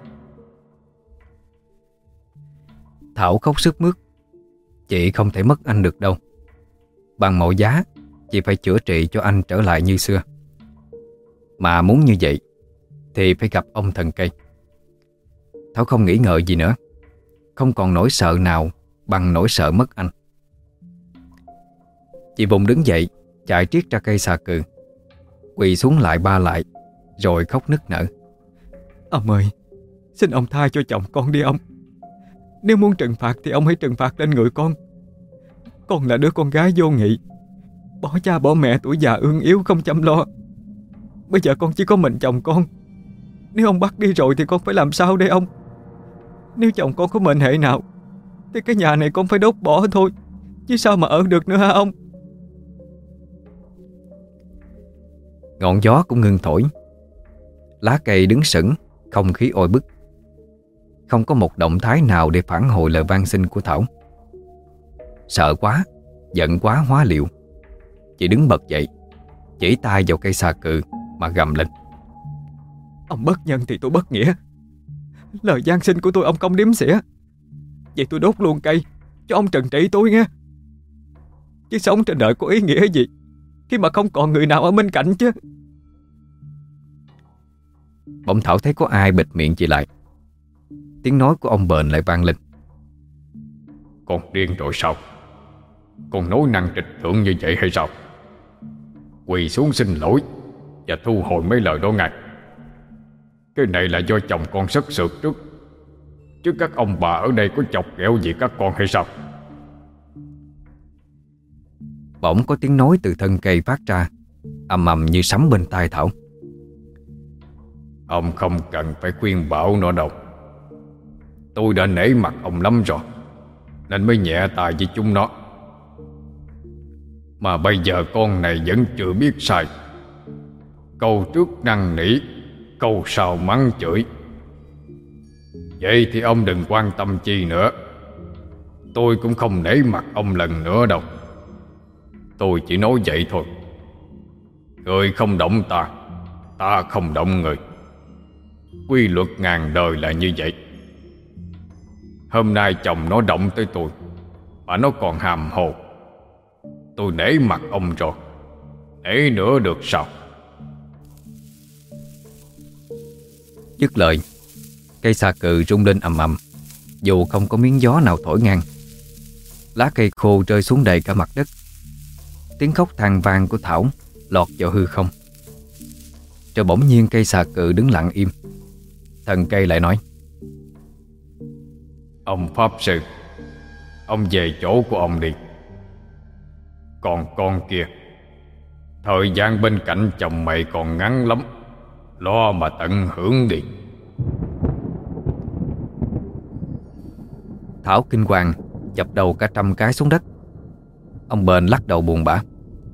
Thảo khóc sướt mướt. Chị không thể mất anh được đâu. Bằng mọi giá, chị phải chữa trị cho anh trở lại như xưa. Mà muốn như vậy thì phải gặp ông thần cây. Thảo không nghĩ ngợi gì nữa. Không còn nỗi sợ nào bằng nỗi sợ mất anh. Chị vùng đứng dậy, chạy triết ra cây xà cừ, quỳ xuống lại ba lại, rồi khóc nức nở. Ông ơi, xin ông tha cho chồng con đi ông. Nếu muốn trừng phạt thì ông hãy trừng phạt lên người con. Con là đứa con gái vô nghị, bỏ cha bỏ mẹ tuổi già ương yếu không chăm lo. Bây giờ con chỉ có mình chồng con. Nếu ông bắt đi rồi thì con phải làm sao đây ông? Nếu chồng con có mệnh hệ nào thì cái nhà này con phải đốt bỏ thôi, chứ sao mà ở được nữa hả ông? Ngọn gió cũng ngừng thổi. Lá cây đứng sững, không khí oi bức. Không có một động thái nào để phản hồi lời van xin của Thảo. Sợ quá, giận quá hóa liệu, chị đứng bật dậy, chỉ tay vào cây xà cừ mà gầm lên. Ông bất nhân thì tôi bất nghĩa. Lời van xin của tôi ông không đếm xỉa. Vậy tôi đốt luôn cây cho ông trừng trị tôi nghe. Chứ sống trên đời có ý nghĩa gì khi mà không còn người nào ở bên cạnh chứ. Bỗng Thảo thấy có ai bịt miệng chị lại. Tiếng nói của ông Bền lại vang lên. Con điên rồi sao? Con nói năng trịch thượng như vậy hay sao? Quỳ xuống xin lỗi và thu hồi mấy lời đó ngay. Cái này là do chồng con sất sượt trước, chứ các ông bà ở đây có chọc ghẹo gì các con hay sao? Bỗng có tiếng nói từ thân cây phát ra, ầm ầm như sấm bên tai Thảo. Ông không cần phải khuyên bảo nó đâu. Tôi đã nể mặt ông lắm rồi, nên mới nhẹ tay với chúng nó. Mà bây giờ con này vẫn chưa biết sai. Câu trước năn nỉ, câu sau mắng chửi. Vậy thì ông đừng quan tâm chi nữa. Tôi cũng không nể mặt ông lần nữa đâu. Tôi chỉ nói vậy thôi. Người không động ta, ta không động người. Quy luật ngàn đời là như vậy. Hôm nay chồng nó động tới tôi mà nó còn hàm hồ. Tôi nể mặt ông rồi, nể nữa được sao? Dứt lời, cây xà cừ rung lên ầm ầm, dù không có miếng gió nào thổi ngang. Lá cây khô rơi xuống đầy cả mặt đất. Tiếng khóc than vang của Thảo lọt vào hư không. Rồi bỗng nhiên cây xà cừ đứng lặng im. Thần cây lại nói. Ông Pháp Sư, ông về chỗ của ông đi. Còn con kia, thời gian bên cạnh chồng mày còn ngắn lắm, lo mà tận hưởng đi. Thảo kinh hoàng dập đầu cả 100 cái xuống đất. Ông Bền lắc đầu buồn bã.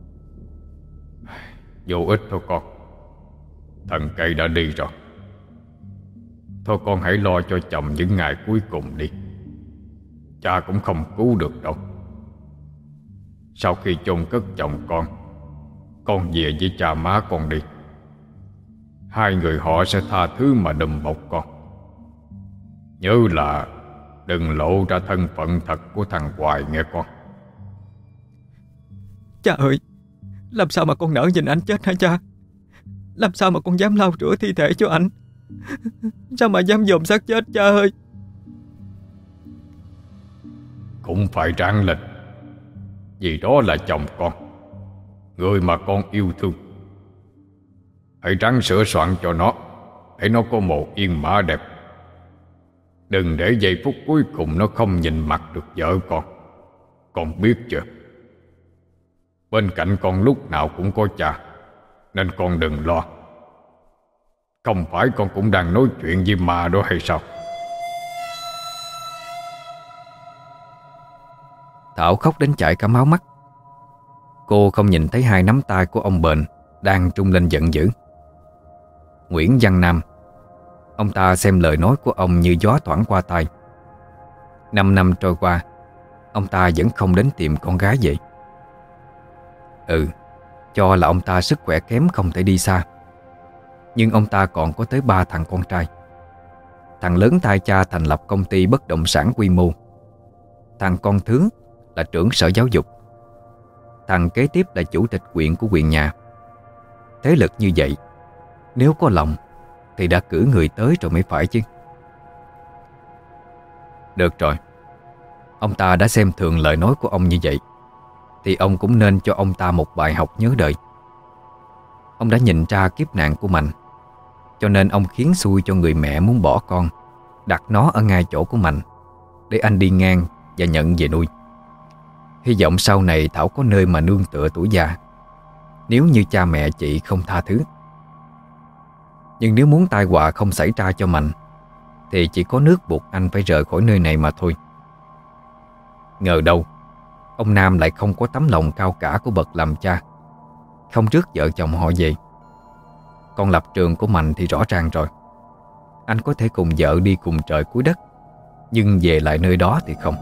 Vô ích thôi con. Thần cây đã đi rồi. Thôi con hãy lo cho chồng những ngày cuối cùng đi. Cha cũng không cứu được đâu. Sau khi chôn cất chồng con về với cha má con đi. Hai người họ sẽ tha thứ mà đùm bọc con. Nhớ là đừng lộ ra thân phận thật của thằng Hoài nghe con. Cha ơi, làm sao mà con nỡ nhìn anh chết hả cha? Làm sao mà con dám lau rửa thi thể cho anh? Sao mà dám dòm xác chết cha ơi? Cũng phải ráng lên, vì đó là chồng con, người mà con yêu thương. Hãy ráng sửa soạn cho nó, để nó có một yên mã đẹp. Đừng để giây phút cuối cùng nó không nhìn mặt được vợ con biết chưa? Bên cạnh con lúc nào cũng có cha, nên con đừng lo. Không phải con cũng đang nói chuyện với ma đó hay sao? Thảo khóc đến chảy cả máu mắt. Cô không nhìn thấy hai nắm tay của ông Bền đang trung lên giận dữ. Nguyễn Văn Nam, Ông ta xem lời nói của ông như gió thoảng qua tai. 5 năm trôi qua, ông ta vẫn không đến tìm con gái vậy. Cho là ông ta sức khỏe kém không thể đi xa, nhưng ông ta còn có tới 3 thằng con trai. Thằng lớn thay cha thành lập công ty bất động sản quy mô. Thằng con thứ là trưởng sở giáo dục. Thằng kế tiếp là chủ tịch huyện của huyện nhà. Thế lực như vậy, nếu có lòng thì đã cử người tới rồi mới phải chứ. Được rồi, ông ta đã xem thường lời nói của ông như vậy, thì ông cũng nên cho ông ta một bài học nhớ đời. Ông đã nhìn ra kiếp nạn của Mạnh, cho nên ông khiến xui cho người mẹ muốn bỏ con, đặt nó ở ngay chỗ của Mạnh để anh đi ngang và nhận về nuôi. Hy vọng sau này Thảo có nơi mà nương tựa tuổi già, nếu như cha mẹ chị không tha thứ. Nhưng nếu muốn tai họa không xảy ra cho Mạnh, thì chỉ có nước buộc anh phải rời khỏi nơi này mà thôi. Ngờ đâu ông Nam lại không có tấm lòng cao cả của bậc làm cha, không rước vợ chồng họ về. Còn lập trường của Mạnh thì rõ ràng rồi. Anh có thể cùng vợ đi cùng trời cuối đất, nhưng về lại nơi đó thì không.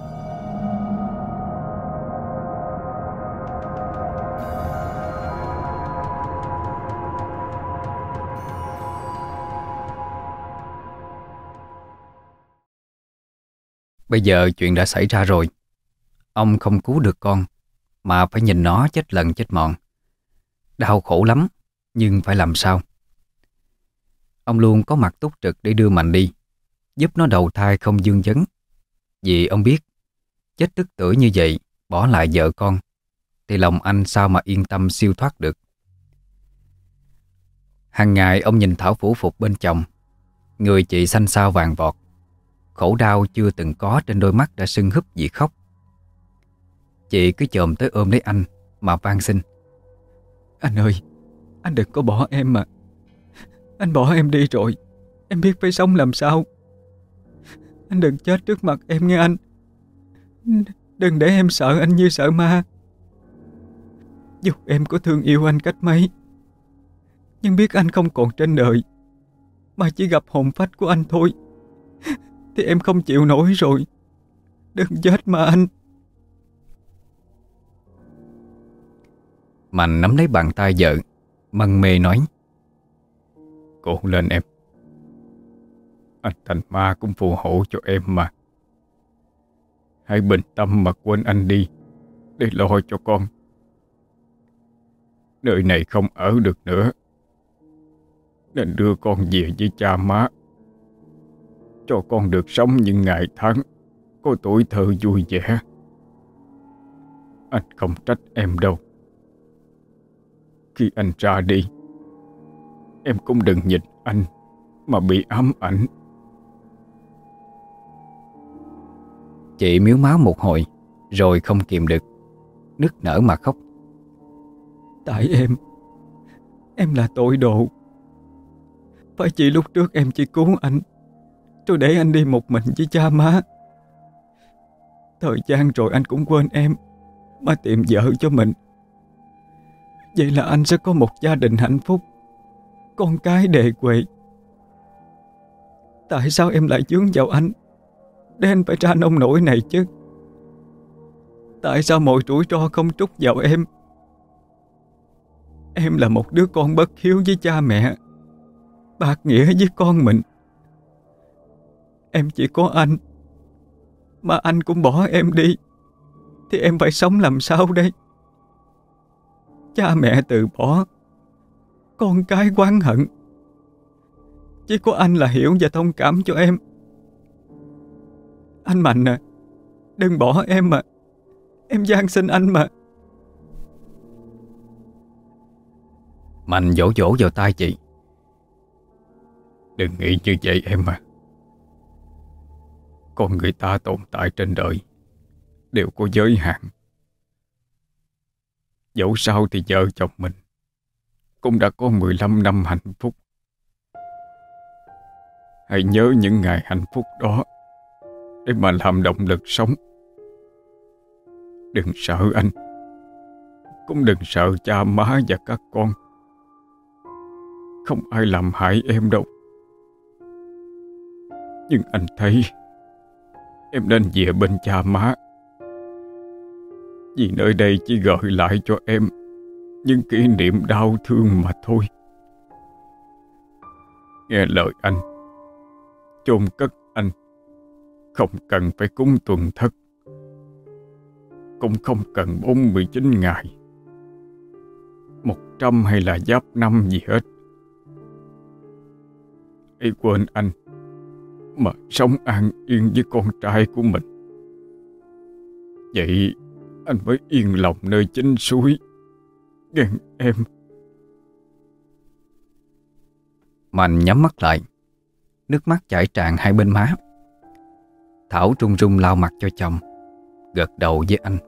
Bây giờ chuyện đã xảy ra rồi. Ông không cứu được con, mà phải nhìn nó chết lần chết mòn. Đau khổ lắm, nhưng phải làm sao? Ông luôn có mặt túc trực để đưa Mạnh đi, giúp nó đầu thai không vương vấn. Vì ông biết, chết tức tưởi như vậy, bỏ lại vợ con, thì lòng anh sao mà yên tâm siêu thoát được. Hàng ngày ông nhìn Thảo phủ phục bên chồng. Người chị xanh xao vàng vọt, khổ đau chưa từng có trên đôi mắt đã sưng húp vì khóc. Chị cứ chồm tới ôm lấy anh mà van xin: Anh ơi, anh đừng có bỏ em mà. Anh bỏ em đi rồi, em biết phải sống làm sao. Anh đừng chết trước mặt em nghe anh. Đừng để em sợ anh như sợ ma. Dù em có thương yêu anh cách mấy, nhưng biết anh không còn trên đời, mà chỉ gặp hồn phách của anh thôi, thì em không chịu nổi rồi. Đừng chết mà anh. Mạnh nắm lấy bàn tay vợ, mân mê nói: Cố lên em. Anh thành ma cũng phù hộ cho em mà. Hãy bình tâm mà quên anh đi, để lo cho con. Nơi này không ở được nữa, nên đưa con về với cha má, cho con được sống những ngày tháng có tuổi thơ vui vẻ. Anh không trách em đâu. Khi anh ra đi, em cũng đừng nhìn anh mà bị ám ảnh. Chị mếu máo một hồi, rồi không kìm được, nức nở mà khóc: Tại em là tội đồ. Phải chỉ lúc trước em chỉ cứu anh, rồi để anh đi một mình với cha má. Thời gian rồi anh cũng quên em, mà tìm vợ cho mình. Vậy là anh sẽ có một gia đình hạnh phúc, con cái đề huệ. Tại sao em lại vướng vào anh, để anh phải ra nông nỗi này chứ? Tại sao mọi rủi ro không trút vào em? Em là một đứa con bất hiếu với cha mẹ, bạc nghĩa với con mình. Em chỉ có anh, mà anh cũng bỏ em đi, thì em phải sống làm sao đây? Cha mẹ từ bỏ, con cái oán hận. Chỉ có anh là hiểu và thông cảm cho em. Anh Mạnh à, đừng bỏ em mà. Em van xin anh mà. Mạnh vỗ vỗ vào tay chị: Đừng nghĩ như vậy em à. Con người ta tồn tại trên đời đều có giới hạn. Dẫu sao thì vợ chồng mình cũng đã có 15 năm hạnh phúc. Hãy nhớ những ngày hạnh phúc đó để mà làm động lực sống. Đừng sợ anh, cũng đừng sợ cha má và các con. Không ai làm hại em đâu. Nhưng anh thấy em nên về bên cha má, vì nơi đây chỉ gợi lại cho em những kỷ niệm đau thương mà thôi. Nghe lời anh, chôn cất anh không cần phải cúng tuần thất, cũng không cần 49 ngày, 100 hay là giáp năm gì hết. Hãy quên anh mà sống an yên với con trai của mình. Vậy anh mới yên lòng nơi chính suối. Ghen em. Mạnh nhắm mắt lại, nước mắt chảy tràn hai bên má. Thảo run run lau mặt cho chồng, gật đầu với anh.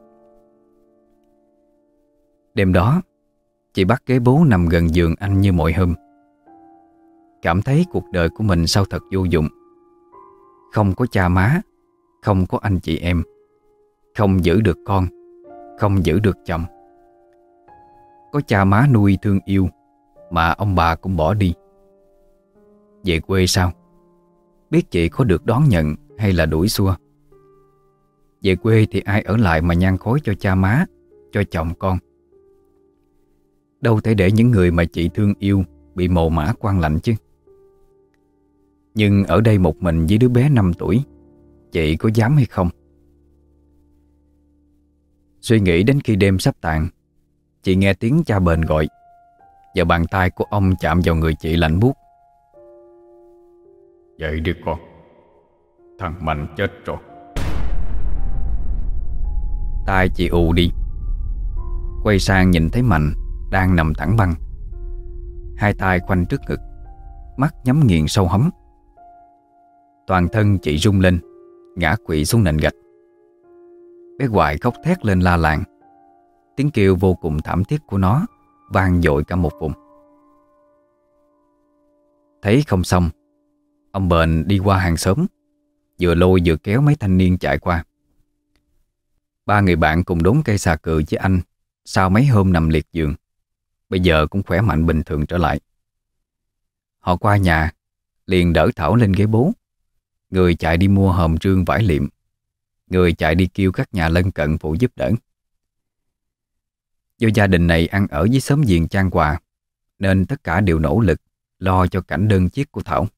Đêm đó, chị bắt ghế bố nằm gần giường anh như mọi hôm. Cảm thấy cuộc đời của mình sao thật vô dụng. Không có cha má, không có anh chị em, không giữ được con, không giữ được chồng. Có cha má nuôi thương yêu mà ông bà cũng bỏ đi. Về quê sao? Biết chị có được đón nhận hay là đuổi xua? Về quê thì ai ở lại mà nhang khói cho cha má, cho chồng con? Đâu thể để những người mà chị thương yêu bị mồ mả quan lạnh chứ. Nhưng ở đây một mình với đứa bé 5 tuổi, chị có dám hay không? Suy nghĩ đến khi đêm sắp tàn, chị nghe tiếng cha bền gọi, và bàn tay của ông chạm vào người chị lạnh buốt. Dậy đi con, thằng Mạnh chết rồi. Tai chị ù đi. Quay sang nhìn thấy Mạnh đang nằm thẳng băng, hai tay khoanh trước ngực, mắt nhắm nghiền sâu hấm. Toàn thân chị rung lên, ngã quỵ xuống nền gạch. Bé Hoài khóc thét lên la làng. Tiếng kêu vô cùng thảm thiết của nó vang dội cả một vùng. Thấy không xong, ông Bền đi qua hàng xóm, vừa lôi vừa kéo mấy thanh niên chạy qua. Ba người bạn cùng đốn cây xà cừ với anh sau mấy hôm nằm liệt giường, bây giờ cũng khỏe mạnh bình thường trở lại. Họ qua nhà, liền đỡ Thảo lên ghế bố. Người chạy đi mua hòm rương vải liệm, người chạy đi kêu các nhà lân cận phụ giúp đỡ. Do gia đình này ăn ở với xóm giềng chan hòa, nên tất cả đều nỗ lực lo cho cảnh đơn chiếc của Thảo.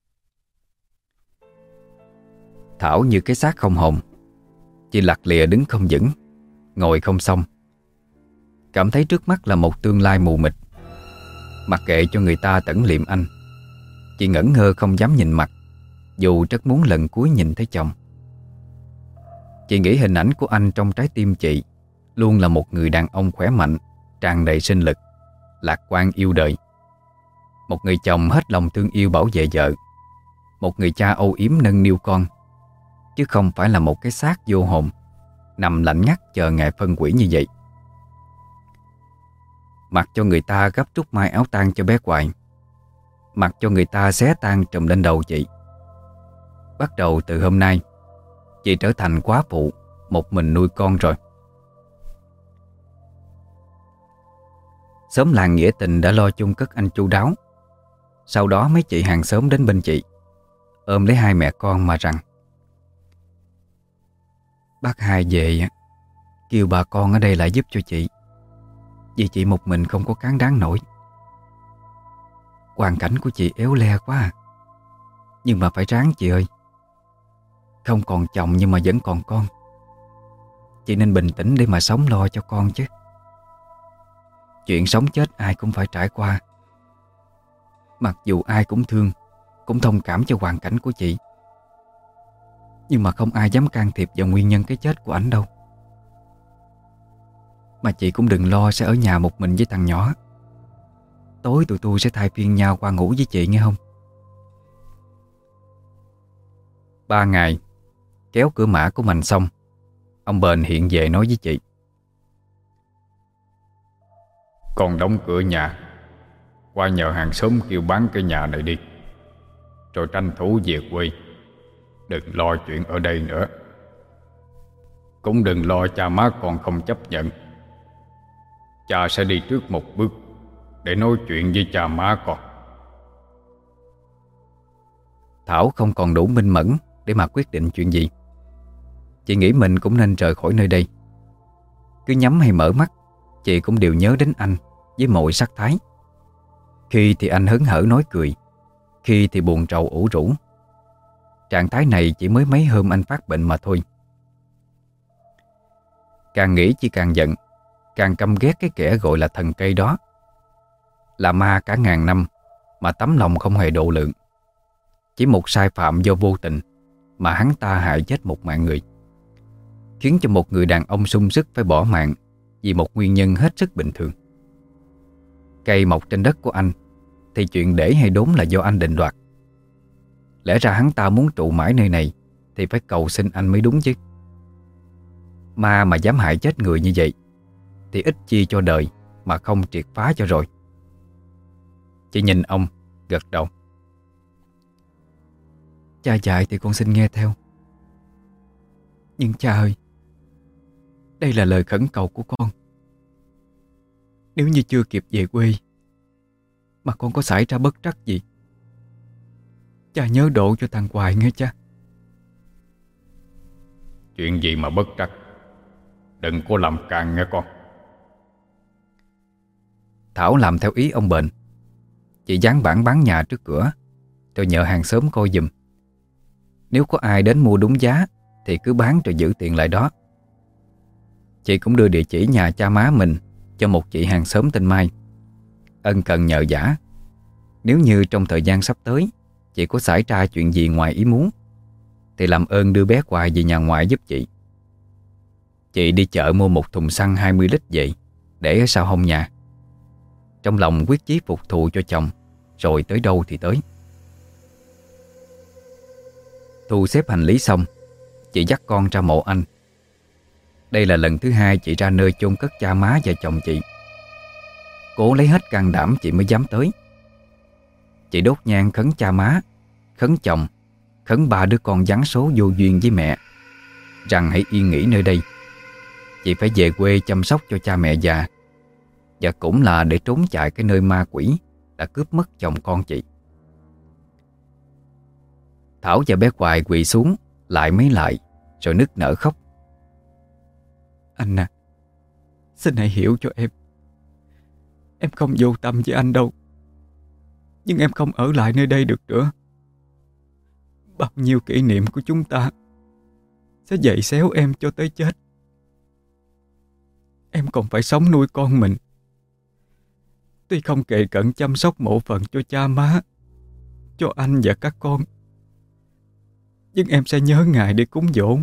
Thảo như cái xác không hồn, chỉ lặt lìa đứng không vững, ngồi không xong. Cảm thấy trước mắt là một tương lai mù mịt. Mặc kệ cho người ta tẩn liệm anh, chị ngẩn ngơ không dám nhìn mặt, dù rất muốn lần cuối nhìn thấy chồng. Chị nghĩ hình ảnh của anh trong trái tim chị luôn là một người đàn ông khỏe mạnh, tràn đầy sinh lực, lạc quan yêu đời. Một người chồng hết lòng thương yêu bảo vệ vợ, một người cha âu yếm nâng niu con, chứ không phải là một cái xác vô hồn nằm lạnh ngắt chờ ngày phân hủy như vậy. Mặc cho người ta gấp trúc mai áo tang cho bé Hoài, mặc cho người ta xé tang trùm lên đầu chị. Bắt đầu từ hôm nay, chị trở thành quá phụ, một mình nuôi con rồi. Xóm làng nghĩa tình đã lo chôn cất anh chu đáo. Sau đó mấy chị hàng xóm đến bên chị, ôm lấy hai mẹ con mà rằng: "Bác Hai về, kêu bà con ở đây lại giúp cho chị, vì chị một mình không có cán đáng nổi. Hoàn cảnh của chị éo le quá à. Nhưng mà phải ráng chị ơi. Không còn chồng nhưng mà vẫn còn con. Chị nên bình tĩnh để mà sống lo cho con chứ. Chuyện sống chết ai cũng phải trải qua. Mặc dù ai cũng thương, cũng thông cảm cho hoàn cảnh của chị, nhưng mà không ai dám can thiệp vào nguyên nhân cái chết của ảnh đâu. Mà chị cũng đừng lo sẽ ở nhà một mình với thằng nhỏ. Tối tụi tôi sẽ thay phiên nhau qua ngủ với chị nghe không?" 3 ngày kéo cửa mã của mình xong, ông Bền hiện về nói với chị: "Con đóng cửa nhà, qua nhờ hàng xóm kêu bán cái nhà này đi, rồi tranh thủ về quê. Đừng lo chuyện ở đây nữa. Cũng đừng lo cha má con không chấp nhận. Cha sẽ đi trước một bước để nói chuyện với cha má con." Thảo không còn đủ minh mẫn để mà quyết định chuyện gì. Chị nghĩ mình cũng nên rời khỏi nơi đây. Cứ nhắm hay mở mắt, chị cũng đều nhớ đến anh với mọi sắc thái. Khi thì anh hớn hở nói cười, khi thì buồn rầu ủ rũ. Trạng thái này chỉ mới mấy hôm anh phát bệnh mà thôi. Càng nghĩ chị càng giận, càng căm ghét cái kẻ gọi là thần cây đó. Là ma cả ngàn năm mà tấm lòng không hề độ lượng. Chỉ một sai phạm do vô tình mà hắn ta hại chết một mạng người, khiến cho một người đàn ông sung sức phải bỏ mạng vì một nguyên nhân hết sức bình thường. Cây mọc trên đất của anh thì chuyện để hay đốn là do anh định đoạt. Lẽ ra hắn ta muốn trụ mãi nơi này thì phải cầu xin anh mới đúng chứ. Ma mà dám hại chết người như vậy thì ít chi cho đời mà không triệt phá cho rồi. Chị nhìn ông, gật đầu. Cha dạy thì con xin nghe theo. Nhưng cha ơi, đây là lời khẩn cầu của con. Nếu như chưa kịp về quê mà con có xảy ra bất trắc gì, cha nhớ độ cho thằng Hoài nghe cha. Chuyện gì mà bất trắc? Đừng có làm càng nghe con. Thảo làm theo ý ông bệnh. Chị dán bảng bán nhà trước cửa, rồi nhờ hàng xóm coi giùm. Nếu có ai đến mua đúng giá thì cứ bán rồi giữ tiền lại đó. Chị cũng đưa địa chỉ nhà cha má mình cho một chị hàng xóm tên Mai, ân cần nhờ vả. Nếu như trong thời gian sắp tới chị có xảy ra chuyện gì ngoài ý muốn thì làm ơn đưa bé Hoài về nhà ngoại giúp chị. Chị đi chợ mua một thùng xăng 20 lít về để ở sau hông nhà. Trong lòng quyết chí phục thù cho chồng, rồi tới đâu thì tới. Thu xếp hành lý xong, chị dắt con ra mộ anh. Đây là lần thứ hai chị ra nơi chôn cất cha má và chồng chị. Cố lấy hết can đảm chị mới dám tới. Chị đốt nhang khấn cha má, khấn chồng, khấn ba đứa con giáng số vô duyên với mẹ, rằng hãy yên nghỉ nơi đây. Chị phải về quê chăm sóc cho cha mẹ già, và cũng là để trốn chạy cái nơi ma quỷ đã cướp mất chồng con chị. Thảo và bé Hoài quỳ xuống lại mấy lại, rồi nức nở khóc. Anh à, xin hãy hiểu cho em. Em không vô tâm với anh đâu, nhưng em không ở lại nơi đây được nữa. Bao nhiêu kỷ niệm của chúng ta sẽ dày xéo em cho tới chết. Em còn phải sống nuôi con mình. Tuy không kề cận chăm sóc mộ phần cho cha má, cho anh và các con, nhưng em sẽ nhớ ngày để cúng dỗ.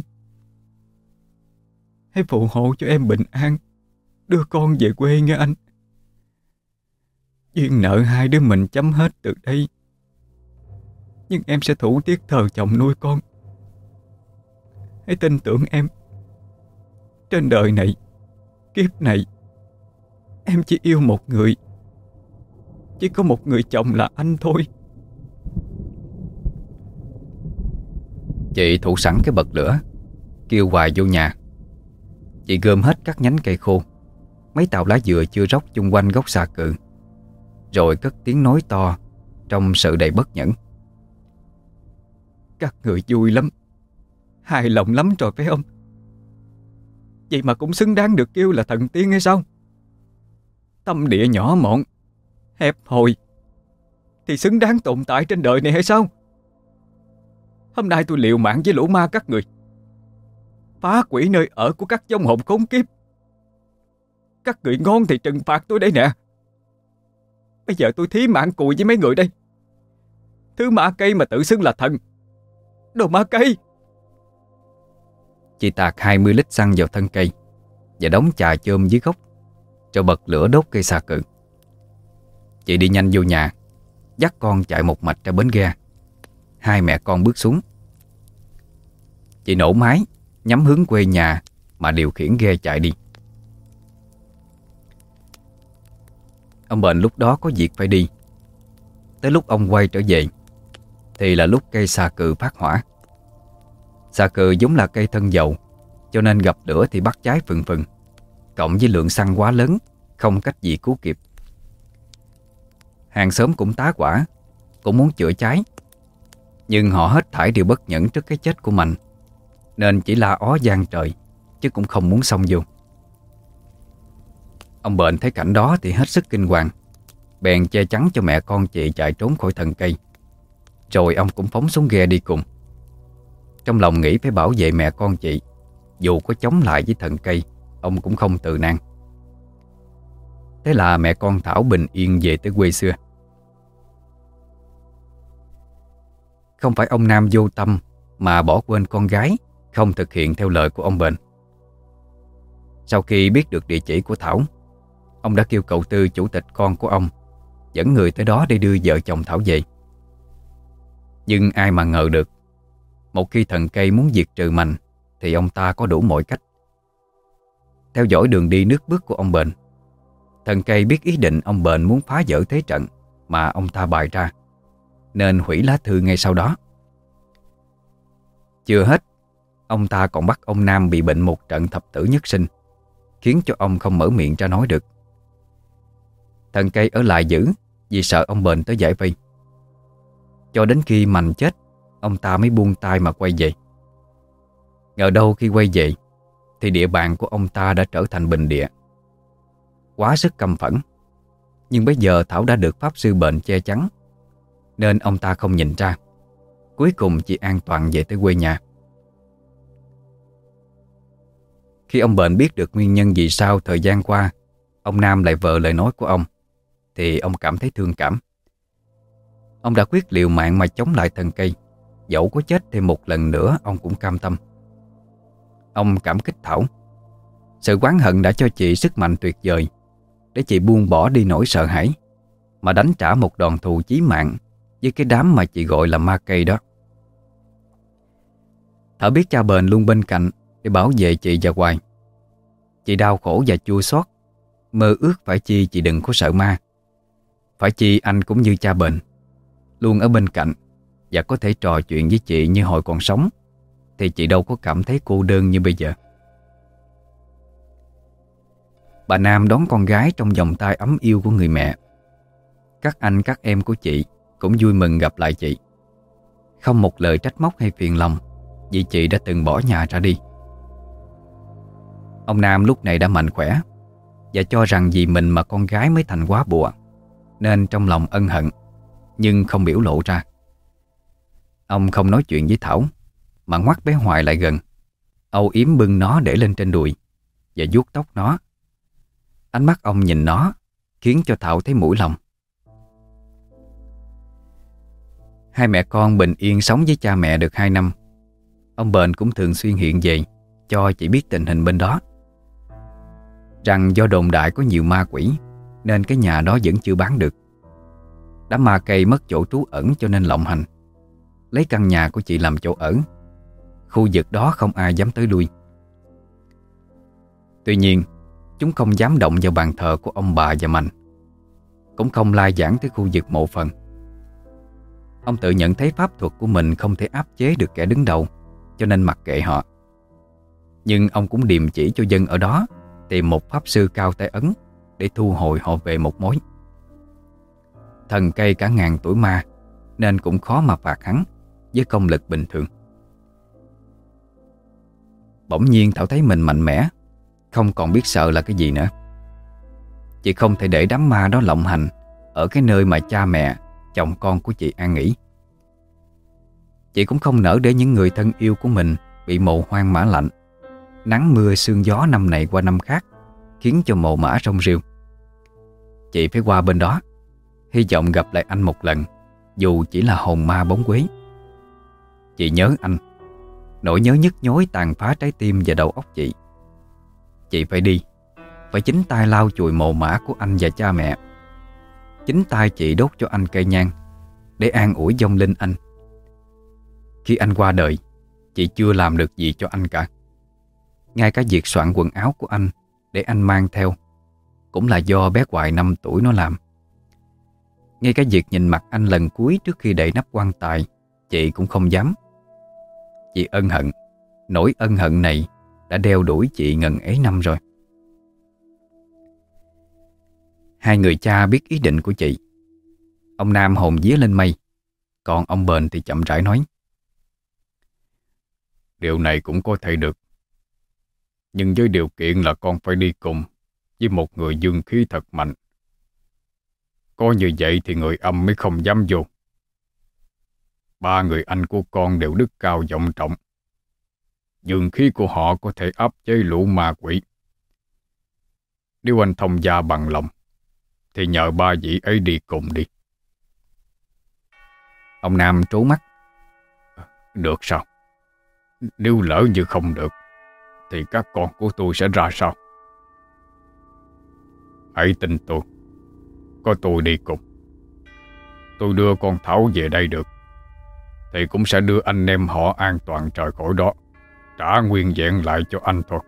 Hãy phù hộ cho em bình an, đưa con về quê nghe anh. Duyên nợ hai đứa mình chấm hết từ đây, nhưng em sẽ thủ tiết thờ chồng nuôi con. Hãy tin tưởng em. Trên đời này, kiếp này, em chỉ yêu một người. Chỉ có một người chồng là anh thôi. Chị thủ sẵn cái bật lửa, kêu Hoài vô nhà. Chị gom hết các nhánh cây khô, mấy tàu lá dừa chưa róc chung quanh gốc xà cừ, rồi cất tiếng nói to trong sự đầy bất nhẫn. Các người vui lắm, hài lòng lắm rồi phải không? Vậy mà cũng xứng đáng được kêu là thần tiên hay sao? Tâm địa nhỏ mọn, hẹp hòi thì xứng đáng tồn tại trên đời này hay sao? Hôm nay tôi liều mạng với lũ ma các người, phá hủy nơi ở của các vong hồn khốn kiếp. Các người ngon thì trừng phạt tôi đây nè. Bây giờ tôi thí mạng cùi với mấy người đây. Thứ ma cây mà tự xưng là thần, đồ ma cây. Chị tạt 20 lít xăng vào thân cây và đóng chà chôm dưới gốc, rồi bật lửa đốt cây xà cừ. Chị đi nhanh vô nhà, dắt con chạy một mạch ra bến ghe. Hai mẹ con bước xuống. Chị nổ máy, nhắm hướng quê nhà mà điều khiển ghe chạy đi. Ông bệnh lúc đó có việc phải đi. Tới lúc ông quay trở về thì là lúc cây xà cừ phát hỏa. Xà cừ giống là cây thân dầu, cho nên gặp lửa thì bắt cháy phừng phừng, cộng với lượng xăng quá lớn, không cách gì cứu kịp. Hàng xóm cũng tá hỏa, cũng muốn chữa cháy, Nhưng họ hết thảy đều bất nhẫn trước cái chết của Mạnh, nên chỉ la ó gian trời, chứ cũng không muốn xông vô. Ông Bền thấy cảnh đó thì hết sức kinh hoàng, bèn che chắn cho mẹ con chị chạy trốn khỏi thân cây. Rồi ông cũng phóng xuống ghe đi cùng. Trong lòng nghĩ phải bảo vệ mẹ con chị, dù có chống lại với thần cây, ông cũng không từ nan. Thế là mẹ con Thảo bình yên về tới quê xưa. Không phải ông Nam vô tâm mà bỏ quên con gái, không thực hiện theo lời của ông Bền. Sau khi biết được địa chỉ của Thảo, ông đã kêu cậu Tư, chủ tịch con của ông, dẫn người tới đó để đưa vợ chồng Thảo về. Nhưng ai mà ngờ được, một khi thần cây muốn diệt trừ Mạnh thì ông ta có đủ mọi cách. Theo dõi đường đi nước bước của ông Bền, thần cây biết ý định ông Bền muốn phá vỡ thế trận mà ông ta bày ra, nên hủy lá thư ngay sau đó. Chưa hết, ông ta còn bắt ông Nam bị bệnh một trận thập tử nhất sinh, khiến cho ông không mở miệng ra nói được. Thần cây ở lại giữ vì sợ ông Bền tới giải vây. Cho đến khi Mạnh chết, ông ta mới buông tay mà quay về. Ngờ đâu khi quay về thì địa bàn của ông ta đã trở thành bình địa. Quá sức căm phẫn, nhưng bây giờ Thảo đã được pháp sư Bền che chắn, nên ông ta không nhìn ra. Cuối cùng chỉ an toàn về tới quê nhà. Khi ông Bền biết được nguyên nhân vì sao thời gian qua ông Nam lại vờ lời nói của ông, thì ông cảm thấy thương cảm. Ông đã quyết liều mạng mà chống lại thần cây, dẫu có chết thêm một lần nữa ông cũng cam tâm. Ông cảm kích Thảo. Sự oán hận đã cho chị sức mạnh tuyệt vời để chị buông bỏ đi nỗi sợ hãi, mà đánh trả một đòn thù chí mạng với cái đám mà chị gọi là ma cây đó. Thảo biết cha Bền luôn bên cạnh để bảo vệ chị và Hoài. Chị đau khổ và chua xót, mơ ước phải chi chị đừng có sợ ma. Phải chi anh cũng như cha Bền, luôn ở bên cạnh và có thể trò chuyện với chị như hồi còn sống, thì chị đâu có cảm thấy cô đơn như bây giờ. Bà Nam đón con gái trong vòng tay ấm yêu của người mẹ. Các anh các em của chị cũng vui mừng gặp lại chị, không một lời trách móc hay phiền lòng vì chị đã từng bỏ nhà ra đi. Ông Nam lúc này đã mạnh khỏe và cho rằng vì mình mà con gái mới thành quá bùa, nên trong lòng ân hận nhưng không biểu lộ ra. Ông không nói chuyện với Thảo mà ngoắt bé Hoài lại gần, âu yếm bưng nó để lên trên đùi và vuốt tóc nó. Ánh mắt ông nhìn nó khiến cho Thảo thấy mũi lòng. Hai mẹ con bình yên sống với cha mẹ được 2 năm. Ông Bền cũng thường xuyên hiện về cho chị biết tình hình bên đó, rằng do đồn đại có nhiều ma quỷ nên cái nhà đó vẫn chưa bán được. Đám ma cây mất chỗ trú ẩn cho nên lộng hành, lấy căn nhà của chị làm chỗ ở. Khu vực đó không ai dám tới lui. Tuy nhiên, chúng không dám động vào bàn thờ của ông bà và Mạnh, cũng không lai vãng tới khu vực mộ phần. Ông tự nhận thấy pháp thuật của mình không thể áp chế được kẻ đứng đầu, cho nên mặc kệ họ. Nhưng ông cũng điềm chỉ cho dân ở đó tìm một pháp sư cao tay ấn để thu hồi họ về một mối. Thần cây cả ngàn tuổi ma nên cũng khó mà phạt hắn với công lực bình thường. Bỗng nhiên Thảo thấy mình mạnh mẽ, không còn biết sợ là cái gì nữa. Chị không thể để đám ma đó lộng hành ở cái nơi mà cha mẹ, chồng con của chị an nghỉ. Chị cũng không nỡ để những người thân yêu của mình bị mồ hoang mã lạnh, nắng mưa sương gió năm này qua năm khác, khiến cho mồ mã rong rêu. Chị phải qua bên đó, hy vọng gặp lại anh một lần, dù chỉ là hồn ma bóng quế. Chị nhớ anh, nỗi nhớ nhức nhối tàn phá trái tim và đầu óc chị. Chị phải đi, phải chính tay lau chùi mồ mã của anh và cha mẹ. Chính tay chị đốt cho anh cây nhang để an ủi vong linh anh. Khi anh qua đời, chị chưa làm được gì cho anh cả. Ngay cả việc soạn quần áo của anh để anh mang theo cũng là do bé Hoài 5 tuổi nó làm. Ngay cả việc nhìn mặt anh lần cuối trước khi đậy nắp quan tài, chị cũng không dám. Chị ân hận, nỗi ân hận này đã đeo đuổi chị ngần ấy năm rồi. Hai người cha biết ý định của chị. Ông Nam hồn vía lên mây, Còn ông Bền thì chậm rãi nói: Điều này cũng có thể được, nhưng với điều kiện là con phải đi cùng với một người dương khí thật mạnh. Có như vậy thì người âm mới không dám vô. 3 người anh của con đều đức cao vọng trọng. Dương khí của họ có thể áp chế lũ ma quỷ. Nếu anh thông gia bằng lòng thì nhờ 3 vị ấy đi cùng đi. Ông Nam trố mắt: Được sao? Nếu lỡ như không được thì các con của tôi sẽ ra sao? Hãy tin tôi, có tôi đi cùng. Tôi đưa con Thảo về đây được thì cũng sẽ đưa anh em họ an toàn rời khỏi đó, trả nguyên vẹn lại cho anh thôi.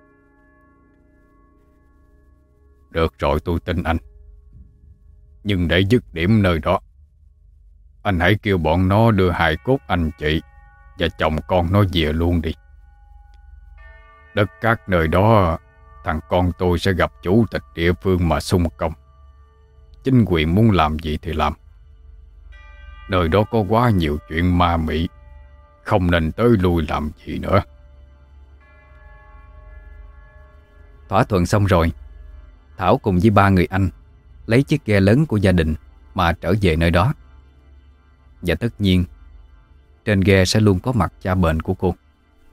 Được rồi, tôi tin anh. Nhưng để dứt điểm nơi đó, anh hãy kêu bọn nó đưa hài cốt anh chị và chồng con nó về luôn đi. Đất cát nơi đó, thằng con tôi sẽ gặp chủ tịch địa phương mà xung công. Chính quyền muốn làm gì thì làm. Nơi đó có quá nhiều chuyện ma mị, không nên tới lui làm gì nữa. Thỏa thuận xong rồi, Thảo cùng với 3 người anh lấy chiếc ghe lớn của gia đình mà trở về nơi đó. Và tất nhiên, trên ghe sẽ luôn có mặt cha Bền của cô.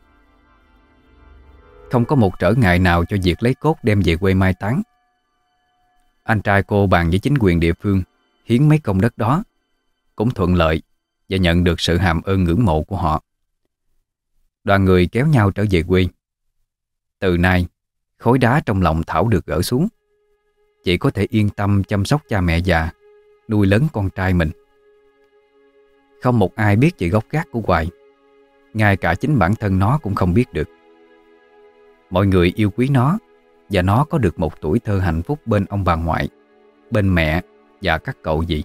Không có một trở ngại nào cho việc lấy cốt đem về quê mai táng. Anh trai cô bàn với chính quyền địa phương hiến mấy công đất đó, cũng thuận lợi và nhận được sự hàm ơn ngưỡng mộ của họ. Đoàn người kéo nhau trở về quê. Từ nay, khối đá trong lòng Thảo được gỡ xuống. Chị có thể yên tâm chăm sóc cha mẹ già, nuôi lớn con trai mình. Không một ai biết chị gốc gác của Hoài, ngay cả chính bản thân nó cũng không biết được. Mọi người yêu quý nó, và nó có được một tuổi thơ hạnh phúc bên ông bà ngoại, bên mẹ và các cậu dì.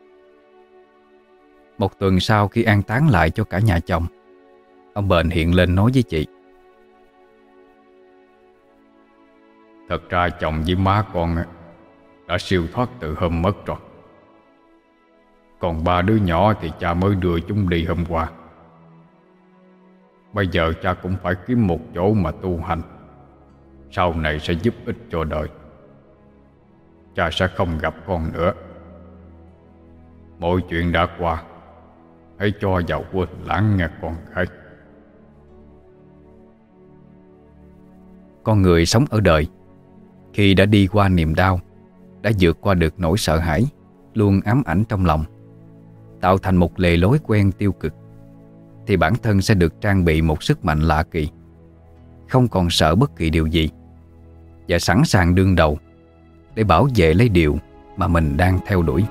Một tuần sau khi an táng lại cho cả nhà chồng, ông Bền hiện lên nói với chị: Thật ra chồng với má con đã siêu thoát từ hôm mất rồi. Còn 3 đứa nhỏ thì cha mới đưa chúng đi hôm qua. Bây giờ cha cũng phải kiếm một chỗ mà tu hành, sau này sẽ giúp ích cho đời. Cha sẽ không gặp con nữa. Mọi chuyện đã qua, hãy cho vào quên lãng nghe con gái. Con người sống ở đời, khi đã đi qua niềm đau, đã vượt qua được nỗi sợ hãi luôn ám ảnh trong lòng, tạo thành một lề lối quen tiêu cực, thì bản thân sẽ được trang bị một sức mạnh lạ kỳ, không còn sợ bất kỳ điều gì, và sẵn sàng đương đầu để bảo vệ lấy điều mà mình đang theo đuổi.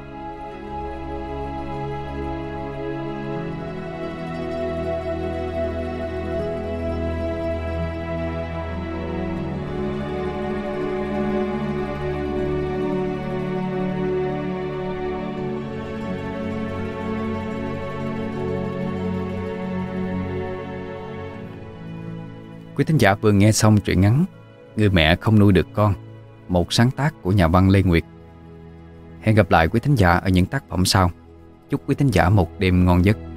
Quý thính giả vừa nghe xong truyện ngắn Người mẹ không nuôi được con, một sáng tác của nhà văn Lê Nguyệt. Hẹn gặp lại quý thính giả ở những tác phẩm sau. Chúc quý thính giả một đêm ngon giấc.